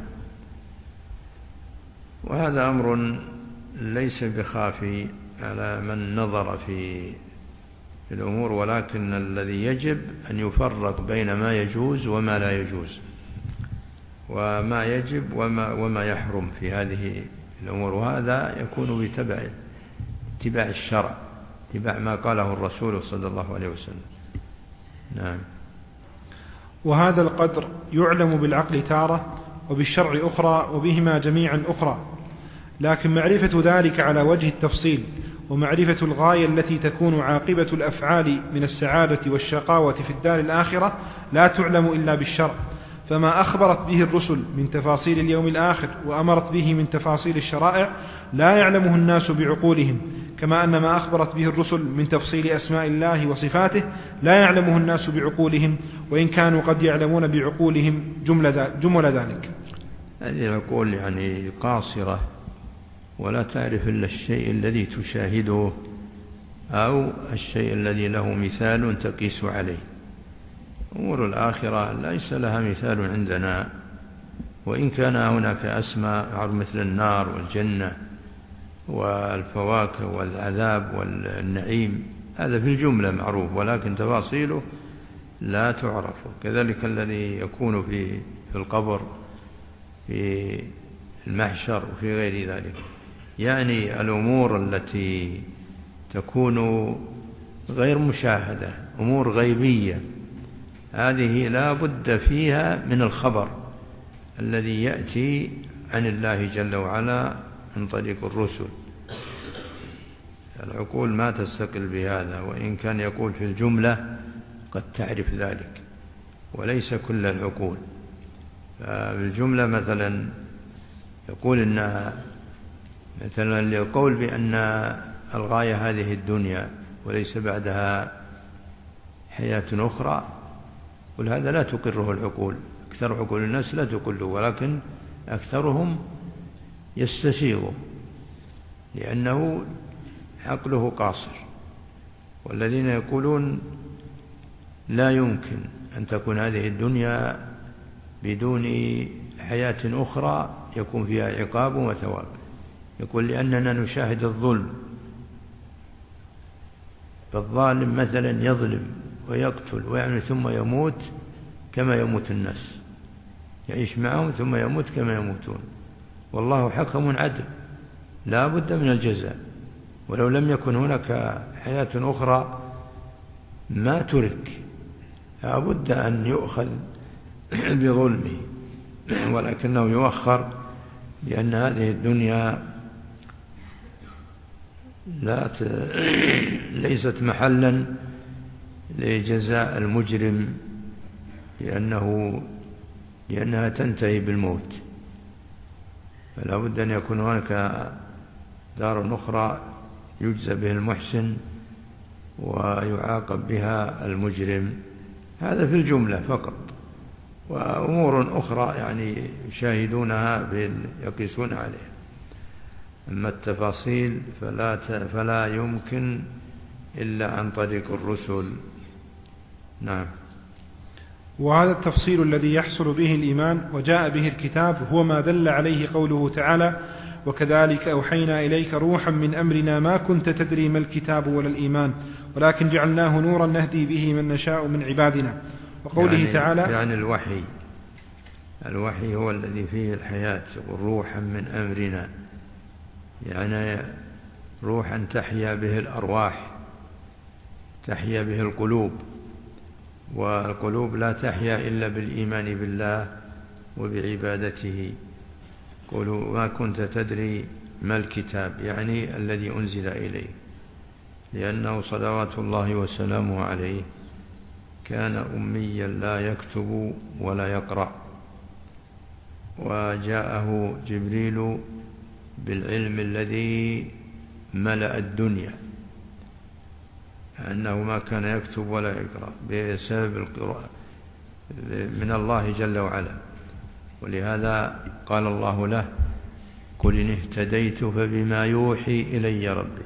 وهذا أمر ليس بخافي على من نظر في الأمور، ولكن الذي يجب أن يفرق بين ما يجوز وما لا يجوز، وما يجب وما يحرم في هذه الأمور، وهذا يكون باتباع الشرع، اتباع ما قاله الرسول صلى الله عليه وسلم. نعم. وهذا القدر يعلم بالعقل تارة، وبالشرع أخرى، وبهما جميعا أخرى، لكن معرفة ذلك على وجه التفصيل ومعرفة الغاية التي تكون عاقبة الأفعال من السعادة والشقاوة في الدار الآخرة لا تعلم إلا بالشرع. فما أخبرت به الرسل من تفاصيل اليوم الآخر وأمرت به من تفاصيل الشرائع لا يعلمه الناس بعقولهم، كما أن ما أخبرت به الرسل من تفصيل أسماء الله وصفاته لا يعلمه الناس بعقولهم، وإن كانوا قد يعلمون بعقولهم جمل ذلك. هذه العقول يعني قاصرة، ولا تعرف إلا الشيء الذي تشاهده أو الشيء الذي له مثال تقيس عليه. أمور الآخرة ليس لها مثال عندنا، وإن كان هناك أسماء مثل النار والجنة والفواكه والعذاب والنعيم، هذا في الجملة معروف، ولكن تفاصيله لا تعرف. كذلك الذي يكون في القبر، في المحشر وفي غير ذلك، يعني الأمور التي تكون غير مشاهدة، أمور غيبية، هذه لا بد فيها من الخبر الذي يأتي عن الله جل وعلا من طريق الرسل. العقول ما تستقل بهذا، وإن كان يقول في الجملة قد تعرف ذلك، وليس كل العقول. فبالجملة مثلا يقول إن مثلا القول بأن الغاية هذه الدنيا وليس بعدها حياة أخرى، قل هذا لا تقره العقول، أكثر عقول الناس لا تقره، ولكن أكثرهم يستسيغ لأنه عقله قاصر. والذين يقولون لا يمكن أن تكون هذه الدنيا بدون حياة أخرى يكون فيها عقاب وثواب، يقول لأننا نشاهد الظلم، فالظالم مثلا يظلم ويقتل ويعمل ثم يموت كما يموت الناس، يعيش معهم ثم يموت كما يموتون، والله حكم عدل لا بد من الجزاء. ولو لم يكن هناك حياة أخرى ما ترك، لا بد أن يؤخذ بظلمه، ولكنه يؤخر لأن هذه الدنيا ليست محلا لجزاء المجرم، لأنه لأنها تنتهي بالموت، فلا بد أن يكون هناك دار أخرى يجزى به المحسن ويعاقب بها المجرم. هذا في الجملة فقط، وأمور أخرى يعني يشاهدونها يقيسون عليها. أما التفاصيل فلا يمكن إلا عن طريق الرسل. نعم. وهذا التفصيل الذي يحصل به الإيمان وجاء به الكتاب هو ما دل عليه قوله تعالى: وكذلك أوحينا إليك روحا من أمرنا ما كنت تدري ما الكتاب ولا الإيمان ولكن جعلناه نورا نهدي به من نشاء من عبادنا. وقوله تعالى يعني الوحي هو الذي فيه الحياة، روحا من أمرنا يعني روحا تحيا به الأرواح، تحيا به القلوب، والقلوب لا تحيا إلا بالإيمان بالله وبعبادته. قولوا ما كنت تدري ما الكتاب، يعني الذي أنزل إليه، لأنه صلوات الله وسلامه عليه كان أميا لا يكتب ولا يقرأ، وجاءه جبريل بالعلم الذي ملأ الدنيا، أنه ما كان يكتب ولا يقرأ بسبب القراءة من الله جل وعلا. ولهذا قال الله له: قل إن اهتديت فبما يوحي إلي ربي.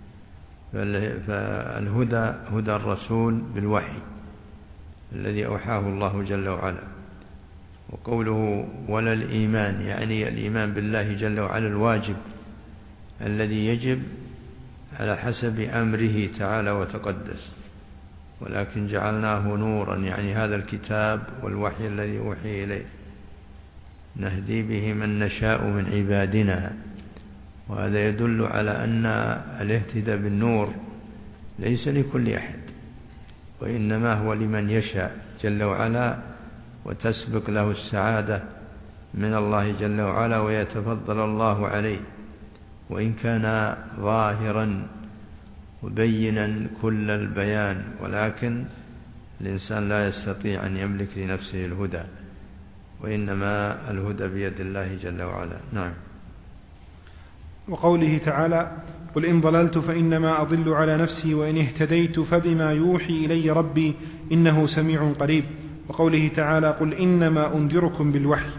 فالهدى هدى الرسول بالوحي الذي أوحاه الله جل وعلا. وقوله ولا الإيمان يعني الإيمان بالله جل وعلا الواجب الذي يجب على حسب أمره تعالى وتقدس، ولكن جعلناه نورا يعني هذا الكتاب والوحي الذي أوحي إليه نهدي به من نشاء من عبادنا. وهذا يدل على أن الاهتداء بالنور ليس لكل أحد، وإنما هو لمن يشاء جل وعلا، وتسبق له السعادة من الله جل وعلا ويتفضل الله عليه، وإن كان ظاهرا وبينا كل البيان، ولكن الإنسان لا يستطيع أن يملك لنفسه الهدى، وإنما الهدى بيد الله جل وعلا. نعم. وقوله تعالى: قل إن ضللت فإنما أضل على نفسي وإن اهتديت فبما يوحي إلي ربي إنه سميع قريب. وقوله تعالى: قل إنما أنذركم بالوحي.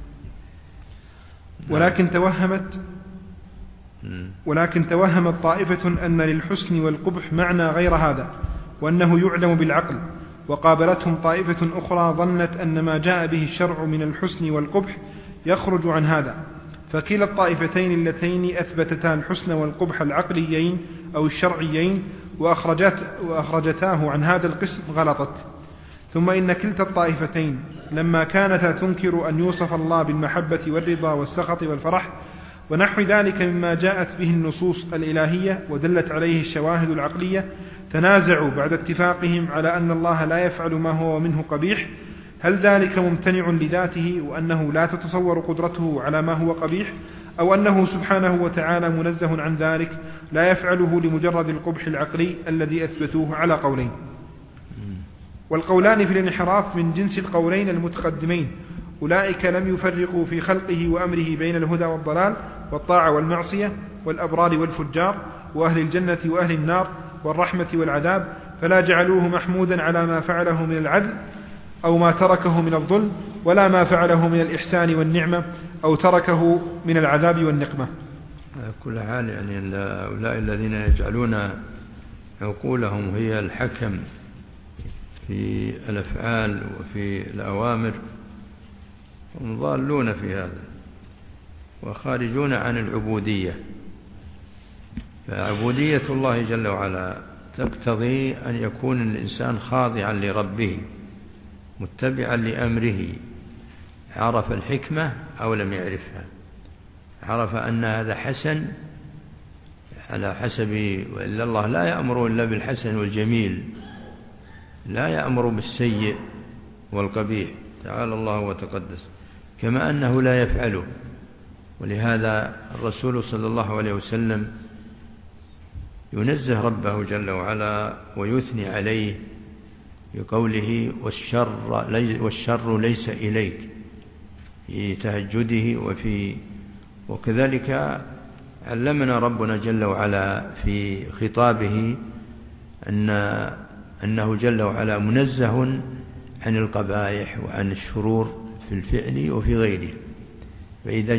ولكن توهمت طائفة أن للحسن والقبح معنى غير هذا، وأنه يعلم بالعقل. وقابلتهم طائفة أخرى ظنت أن ما جاء به الشرع من الحسن والقبح يخرج عن هذا، فكلا الطائفتين اللتين أثبتتا الحسن والقبح العقليين أو الشرعيين وأخرجتاه عن هذا القسم غلطت. ثم إن كلتا الطائفتين لما كانتا تنكر أن يوصف الله بالمحبة والرضا والسخط والفرح ونحو ذلك مما جاءت به النصوص الإلهية ودلت عليه الشواهد العقلية، تنازعوا بعد اتفاقهم على أن الله لا يفعل ما هو منه قبيح، هل ذلك ممتنع لذاته وأنه لا تتصور قدرته على ما هو قبيح، أو أنه سبحانه وتعالى منزه عن ذلك لا يفعله لمجرد القبح العقلي الذي أثبتوه على قولين. والقولان في الانحراف من جنس القولين المتقدمين، أولئك لم يفرقوا في خلقه وأمره بين الهدى والضلال والطاعة والمعصية والأبرار والفجار وأهل الجنة وأهل النار والرحمة والعذاب، فلا جعلوه محمودا على ما فعله من العدل أو ما تركه من الظلم، ولا ما فعله من الإحسان والنعمة أو تركه من العذاب والنقمة. كل حال يعني أولئك الذين يجعلون عقولهم هي الحكم في الأفعال وفي الأوامر هم ضالون في هذا وخارجون عن العبودية. فعبودية الله جل وعلا تقتضي أن يكون الإنسان خاضعا لربه متبعا لأمره، عرف الحكمة أو لم يعرفها، عرف أن هذا حسن على حسب، وإلا الله لا يأمر إلا بالحسن والجميل، لا يأمر بالسيء والقبيح تعالى الله وتقدس، كما أنه لا يفعله. ولهذا الرسول صلى الله عليه وسلم ينزه ربه جل وعلا ويثني عليه بقوله والشر ليس إليك، في تهجده وكذلك علمنا ربنا جل وعلا في خطابه أنه جل وعلا منزه عن القبائح وعن الشرور في الفعل وفي غيره. فإذا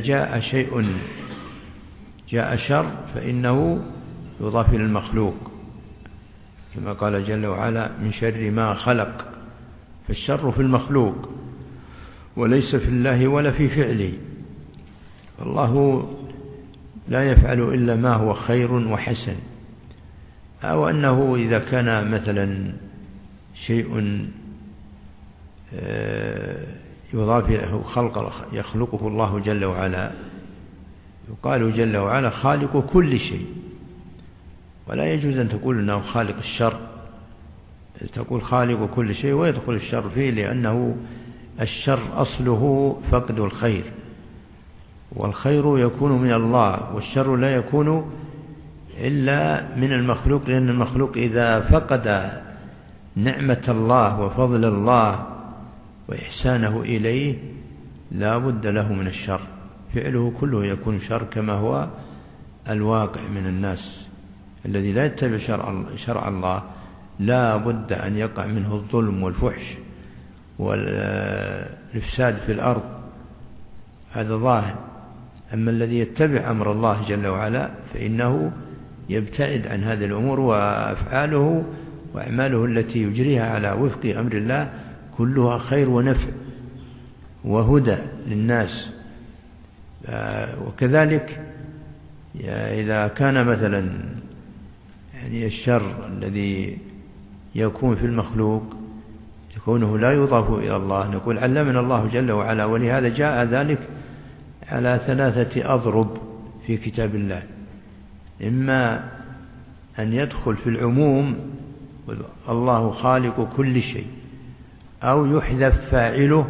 جاء شر فإنه يضاف إلى المخلوق، كما قال جل وعلا من شر ما خلق، فالشر في المخلوق وليس في الله ولا في فعله. الله لا يفعل إلا ما هو خير وحسن، أو أنه إذا كان مثلا شيء يضاف له خلق يخلقه الله جل وعلا، يقال جل وعلا خالق كل شيء، ولا يجوز أن تقول أنه خالق الشر، تقول خالق كل شيء ويدخل الشر فيه، لأنه الشر أصله فقد الخير، والخير يكون من الله، والشر لا يكون إلا من المخلوق، لأن المخلوق إذا فقد نعمة الله وفضل الله وإحسانه إليه لا بد له من الشر، فعله كله يكون شر، كما هو الواقع من الناس الذي لا يتبع شرع الله لا بد أن يقع منه الظلم والفحش والإفساد في الأرض، هذا ظاهر. أما الذي يتبع أمر الله جل وعلا فإنه يبتعد عن هذه الأمور، وأفعاله وأعماله التي يجريها على وفق أمر الله كلها خير ونفع وهدى للناس. وكذلك إذا كان مثلا يعني الشر الذي يكون في المخلوق كونه لا يضاف إلى الله، نقول علمنا الله جل وعلا، ولهذا جاء ذلك على 3 أضرب في كتاب الله، إما أن يدخل في العموم الله خالق كل شيء، أو يحذف فاعله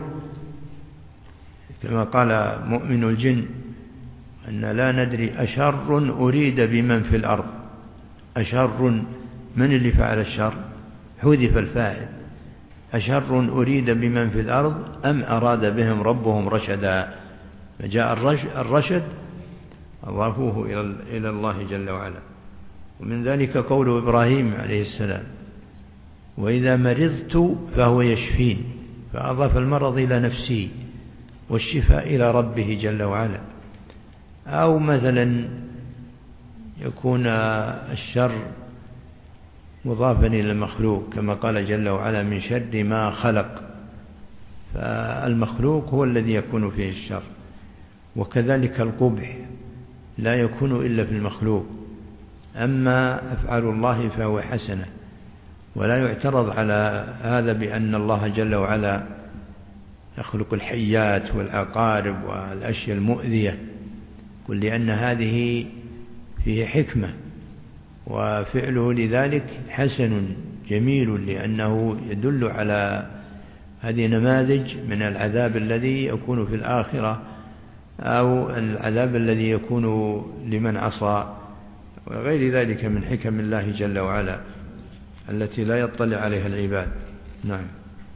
كما قال مؤمن الجن أن لا ندري أشر أريد بمن في الأرض، أشر من اللي فعل الشر؟ حذف الفاعل، أشر أريد بمن في الأرض أم أراد بهم ربهم رشدا، فجاء الرشد أضافوه إلى الله جل وعلا. ومن ذلك قول إبراهيم عليه السلام وإذا مرضت فهو يشفين، فأضاف المرض إلى نفسه والشفاء إلى ربه جل وعلا. أو مثلا يكون الشر مضافا إلى المخلوق كما قال جل وعلا من شر ما خلق، فالمخلوق هو الذي يكون فيه الشر. وكذلك القبح لا يكون إلا في المخلوق، أما أفعال الله فهو حسنة، ولا يعترض على هذا بأن الله جل وعلا يخلق الحيات والعقارب والأشياء المؤذية، قل لأن هذه فيه حكمة، وفعله لذلك حسن جميل، لأنه يدل على هذه نماذج من العذاب الذي يكون في الآخرة، أو العذاب الذي يكون لمن عصى، وغير ذلك من حكم الله جل وعلا التي لا يطلع عليها العباد. نعم.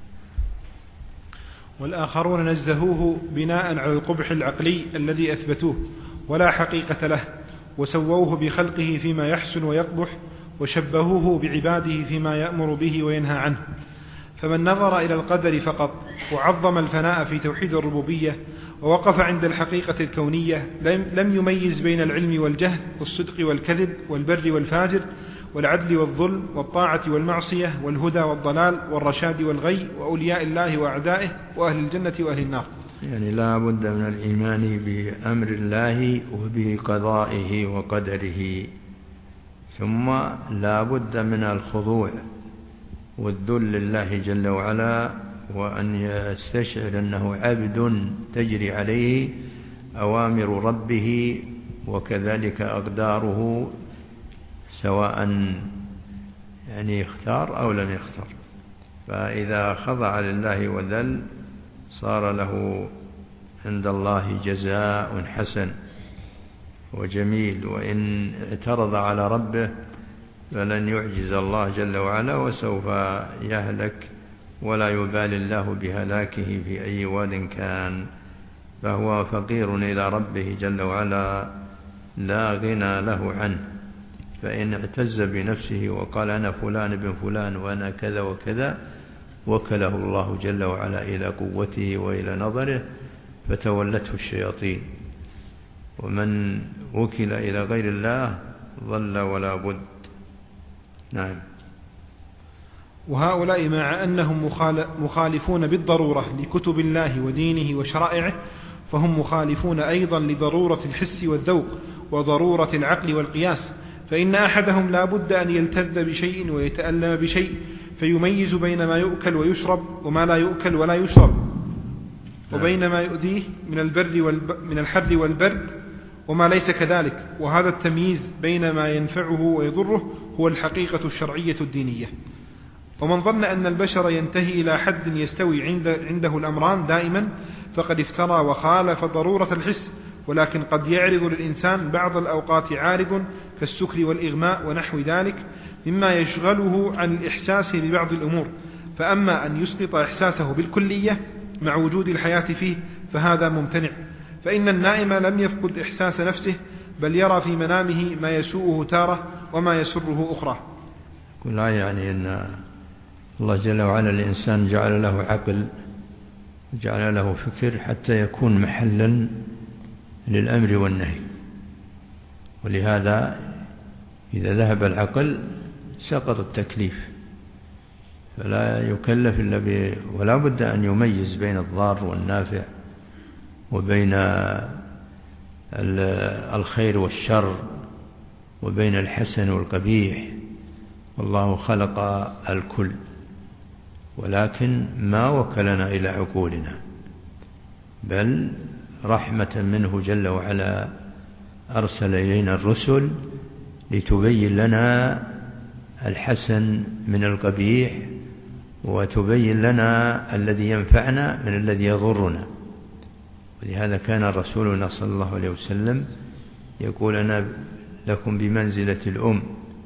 والآخرون نزهوه بناء على القبح العقلي الذي أثبتوه ولا حقيقة له، وسووه بخلقه فيما يحسن ويقبح، وشبهوه بعباده فيما يأمر به وينهى عنه. فمن نظر إلى القدر فقط وعظم الفناء في توحيد الربوبية ووقف عند الحقيقة الكونية لم يميز بين العلم والجهل والصدق والكذب والبر والفاجر والعدل والظلم والطاعة والمعصية والهدى والضلال والرشاد والغي وأولياء الله وأعدائه وأهل الجنة وأهل النار. يعني لا بد من الإيمان بأمر الله وبقضائه وقدره، ثم لا بد من الخضوع والذل لله جل وعلا، وأن يستشعر أنه عبد تجري عليه أوامر ربه وكذلك أقداره، سواء يعني اختار أو لم يختار. فإذا خضع لله وذل صار له عند الله جزاء حسن وجميل، وإن اعترض على ربه فلن يعجز الله جل وعلا، وسوف يهلك ولا يبالي الله بهلاكه في أي واد كان. فهو فقير إلى ربه جل وعلا لا غنى له عنه. فإن اعتز بنفسه وقال أنا فلان ابن فلان وأنا كذا وكذا، وكله الله جل وعلا إلى قوته وإلى نظره فتولته الشياطين. ومن وكل إلى غير الله ضل ولا بد. نعم. وهؤلاء مع أنهم مخالفون بالضرورة لكتب الله ودينه وشرائعه، فهم مخالفون أيضا لضرورة الحس والذوق وضرورة العقل والقياس. فإن أحدهم لا بد أن يلتذ بشيء ويتألم بشيء فيميز بين ما يؤكل ويشرب وما لا يؤكل ولا يشرب، وبين ما يؤذيه من الحر والبرد وما ليس كذلك. وهذا التمييز بين ما ينفعه ويضره هو الحقيقة الشرعية الدينية. ومن ظن أن البشر ينتهي إلى حد يستوي عنده الأمران دائما فقد افترى وخالف ضرورة الحس. ولكن قد يعرض للإنسان بعض الأوقات عارض كالسكر والإغماء ونحو ذلك مما يشغله عن الإحساس ببعض الأمور. فأما أن يسقط إحساسه بالكلية مع وجود الحياة فيه فهذا ممتنع. فإن النائم لم يفقد إحساس نفسه، بل يرى في منامه ما يسوءه تارة وما يسره أخرى. كل يعني أن الله جل وعلا الإنسان جعل له عقل وجعل له فكر حتى يكون محلا للأمر والنهي. ولهذا إذا ذهب العقل سقط التكليف، فلا يكلف إلا ولا بد أن يميز بين الضار والنافع وبين الخير والشر وبين الحسن والقبيح. والله خلق الكل، ولكن ما وكلنا إلى عقولنا، بل رحمة منه جل وعلا أرسل إلينا الرسل لتبين لنا الحسن من القبيح وتبين لنا الذي ينفعنا من الذي يضرنا. ولهذا كان رسولنا صلى الله عليه وسلم يقول أنا لكم بمنزلة الأم،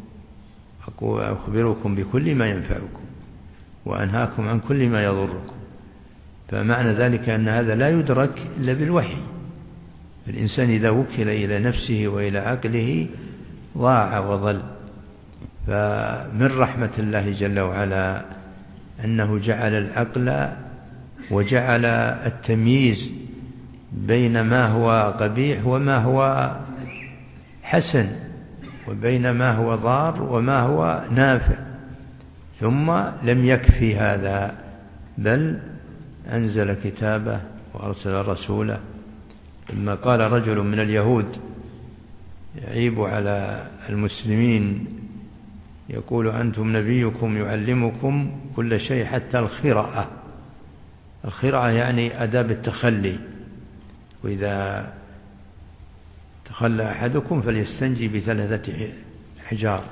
أخبركم بكل ما ينفعكم وأنهاكم عن كل ما يضركم. فمعنى ذلك أن هذا لا يدرك إلا بالوحي. الإنسان إذا وكل إلى نفسه وإلى عقله ضاع وضل. فمن رحمة الله جل وعلا أنه جعل العقل وجعل التمييز بين ما هو قبيح وما هو حسن، وبين ما هو ضار وما هو نافع. ثم لم يكفي هذا، بل أنزل كتابه وأرسل رسوله. لما قال رجل من اليهود يعيب على المسلمين يقول أنتم نبيكم يعلمكم كل شيء حتى الخرعة. الخرعة يعني أداب التخلي، وإذا تخلى أحدكم فليستنجي بثلاثة حجار.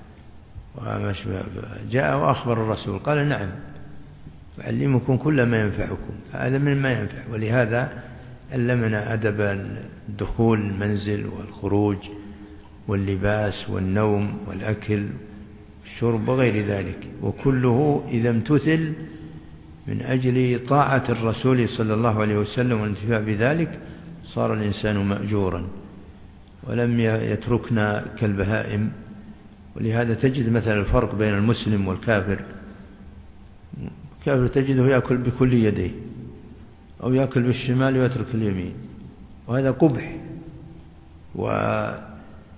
جاء وأخبر الرسول قال نعم أعلمكم كل ما ينفعكم، فهذا من ما ينفع. ولهذا علمنا أدب الدخول المنزل والخروج واللباس والنوم والأكل والشرب وغير ذلك، وكله إذا امتثل من أجل طاعة الرسول صلى الله عليه وسلم والانتفاع بذلك صار الإنسان مأجورا ولم يتركنا كالبهائم. ولهذا تجد مثلا الفرق بين المسلم والكافر. الكافر تجده يأكل بكل يديه أو يأكل بالشمال ويترك اليمين، وهذا قبح. واقتداء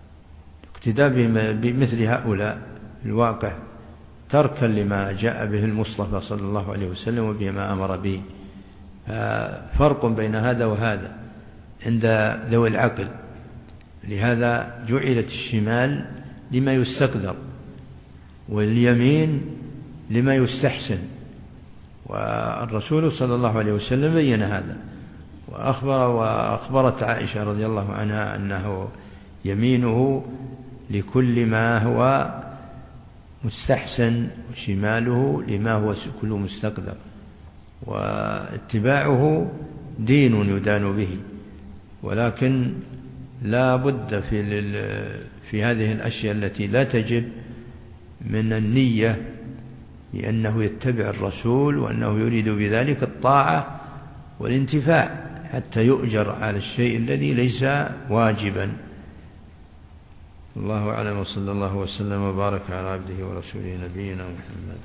بمثل هؤلاء الواقع تركا لما جاء به المصطفى صلى الله عليه وسلم وبما أمر به. فرق بين هذا وهذا عند ذوي العقل. لهذا جعلت الشمال لما يستقدر واليمين لما يستحسن، والرسول صلى الله عليه وسلم بين هذا وأخبرت عائشة رضي الله عنها أنه يمينه لكل ما هو مستحسن وشماله لما هو كل مستقدر، واتباعه دين يدان به. ولكن لا بد في هذه الأشياء التي لا تجب من النية لأنه يتبع الرسول وأنه يريد بذلك الطاعة والانتفاع. حتى يؤجر على الشيء الذي ليس واجبا. الله أعلم، وصلى الله وسلم وبارك على عبده ورسوله نبينا محمد.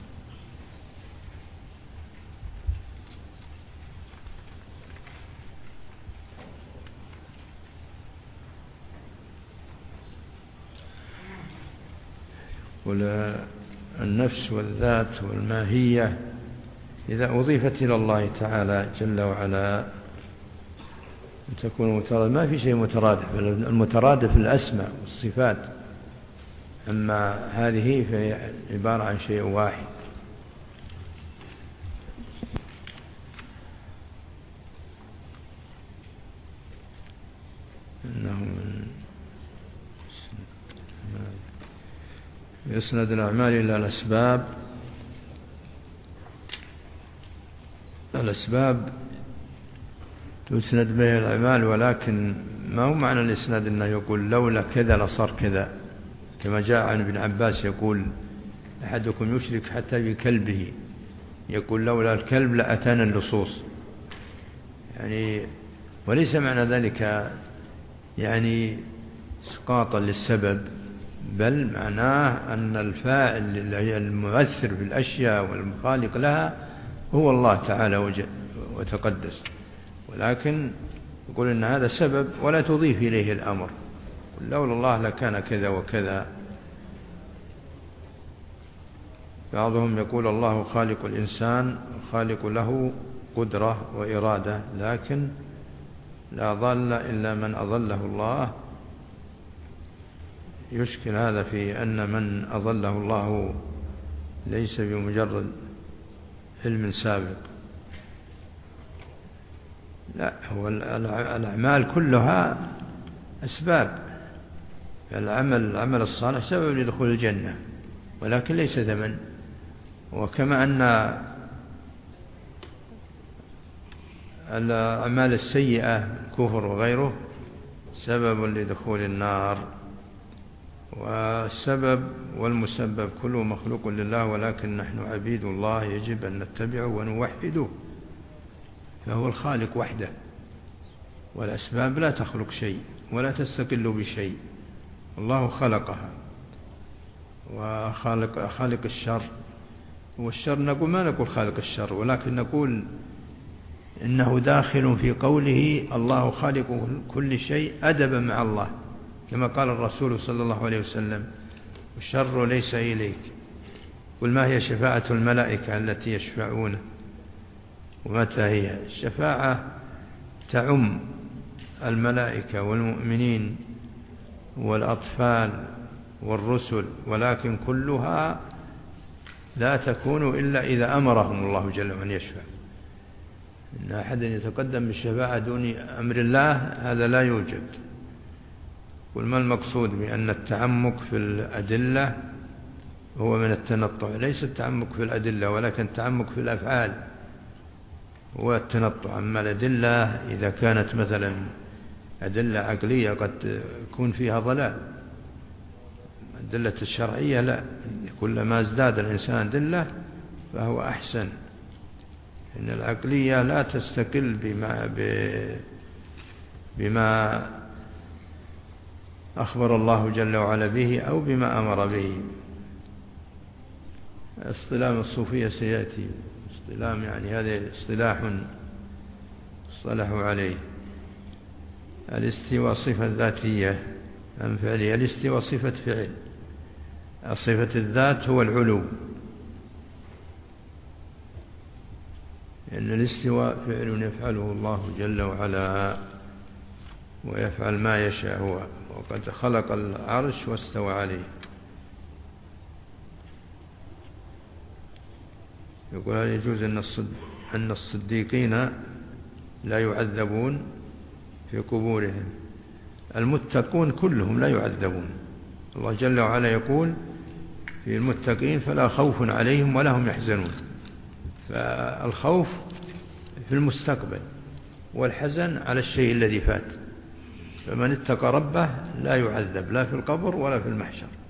والنفس والذات والماهية إذا أضيفت إلى الله تعالى جل وعلا تكون مترادفة، ما في شيء مترادف، المترادف الأسماء والصفات، أما هذه فهي عبارة عن شيء واحد. إنه يسند الأعمال إلى الأسباب. الأسباب تسند بها الأعمال، ولكن ما هو معنى الإسناد أنه يقول لولا كذا لصار كذا، كما جاء عن ابن عباس يقول أحدكم يشرك حتى بكلبه، يقول لولا الكلب لأتانا اللصوص، يعني وليس معنى ذلك يعني اسقاطا للسبب، بل معناه أن الفاعل المؤثر في الأشياء والخالق لها هو الله تعالى وتقدس، ولكن يقول إن هذا سبب ولا تضيف إليه الأمر، لولا الله لكان كذا وكذا. بعضهم يقول الله خالق الإنسان خالق له قدرة وإرادة، لكن لا ضل إلا من أضله الله. يشكل هذا في أن من أضله الله ليس بمجرد علم سابق، لا، هو الأعمال كلها أسباب. العمل الصالح سبب لدخول الجنة ولكن ليس ثمن، وكما أن الأعمال السيئة الكفر وغيره سبب لدخول النار، والسبب والمسبب كله مخلوق لله، ولكن نحن عبيد الله يجب أن نتبعه ونوحده، فهو الخالق وحده، والأسباب لا تخلق شيء ولا تستقل بشيء، الله خلقها. وخالق الشر، والشر نقول ما نقول خالق الشر، ولكن نقول إنه داخل في قوله الله خالق كل شيء أدبا مع الله، كما قال الرسول صلى الله عليه وسلم الشر ليس إليك. قل ما هي شفاعة الملائكة التي يشفعون ومتى هي؟ الشفاعة تعم الملائكة والمؤمنين والأطفال والرسل، ولكن كلها لا تكون إلا إذا أمرهم الله جل وعلا يشفع. إن أحد يتقدم بالشفاعة دون أمر الله هذا لا يوجد. قل ما المقصود بأن التعمق في الأدلة هو من التنطع؟ ليس التعمق في الأدلة ولكن التعمق في الأفعال هو التنطع. أما الأدلة إذا كانت مثلا أدلة عقلية قد يكون فيها ضلال، الأدلة الشرعية لا، كلما ازداد الإنسان أدلة فهو أحسن. إن العقلية لا تستقل بما أخبر الله جل وعلا به أو بما أمر به. اصطلاح الصوفية سيأتي، اصطلاح يعني هذا اصطلاح اصطلحوا عليه. الاستواء صفة ذاتية أم فعلية؟ الاستواء صفة فعل، صفة الذات هو العلو، إن الاستواء فعل يفعله الله جل وعلا ويفعل ما يشاء هو، وقد خلق العرش واستوى عليه. يقول هل يجوز أن الصديقين لا يعذبون في قبورهم؟ المتقون كلهم لا يعذبون، الله جل وعلا يقول في المتقين فلا خوف عليهم ولا هم يحزنون، فالخوف في المستقبل والحزن على الشيء الذي فات، فمن اتقى ربه لا يعذب لا في القبر ولا في المحشر.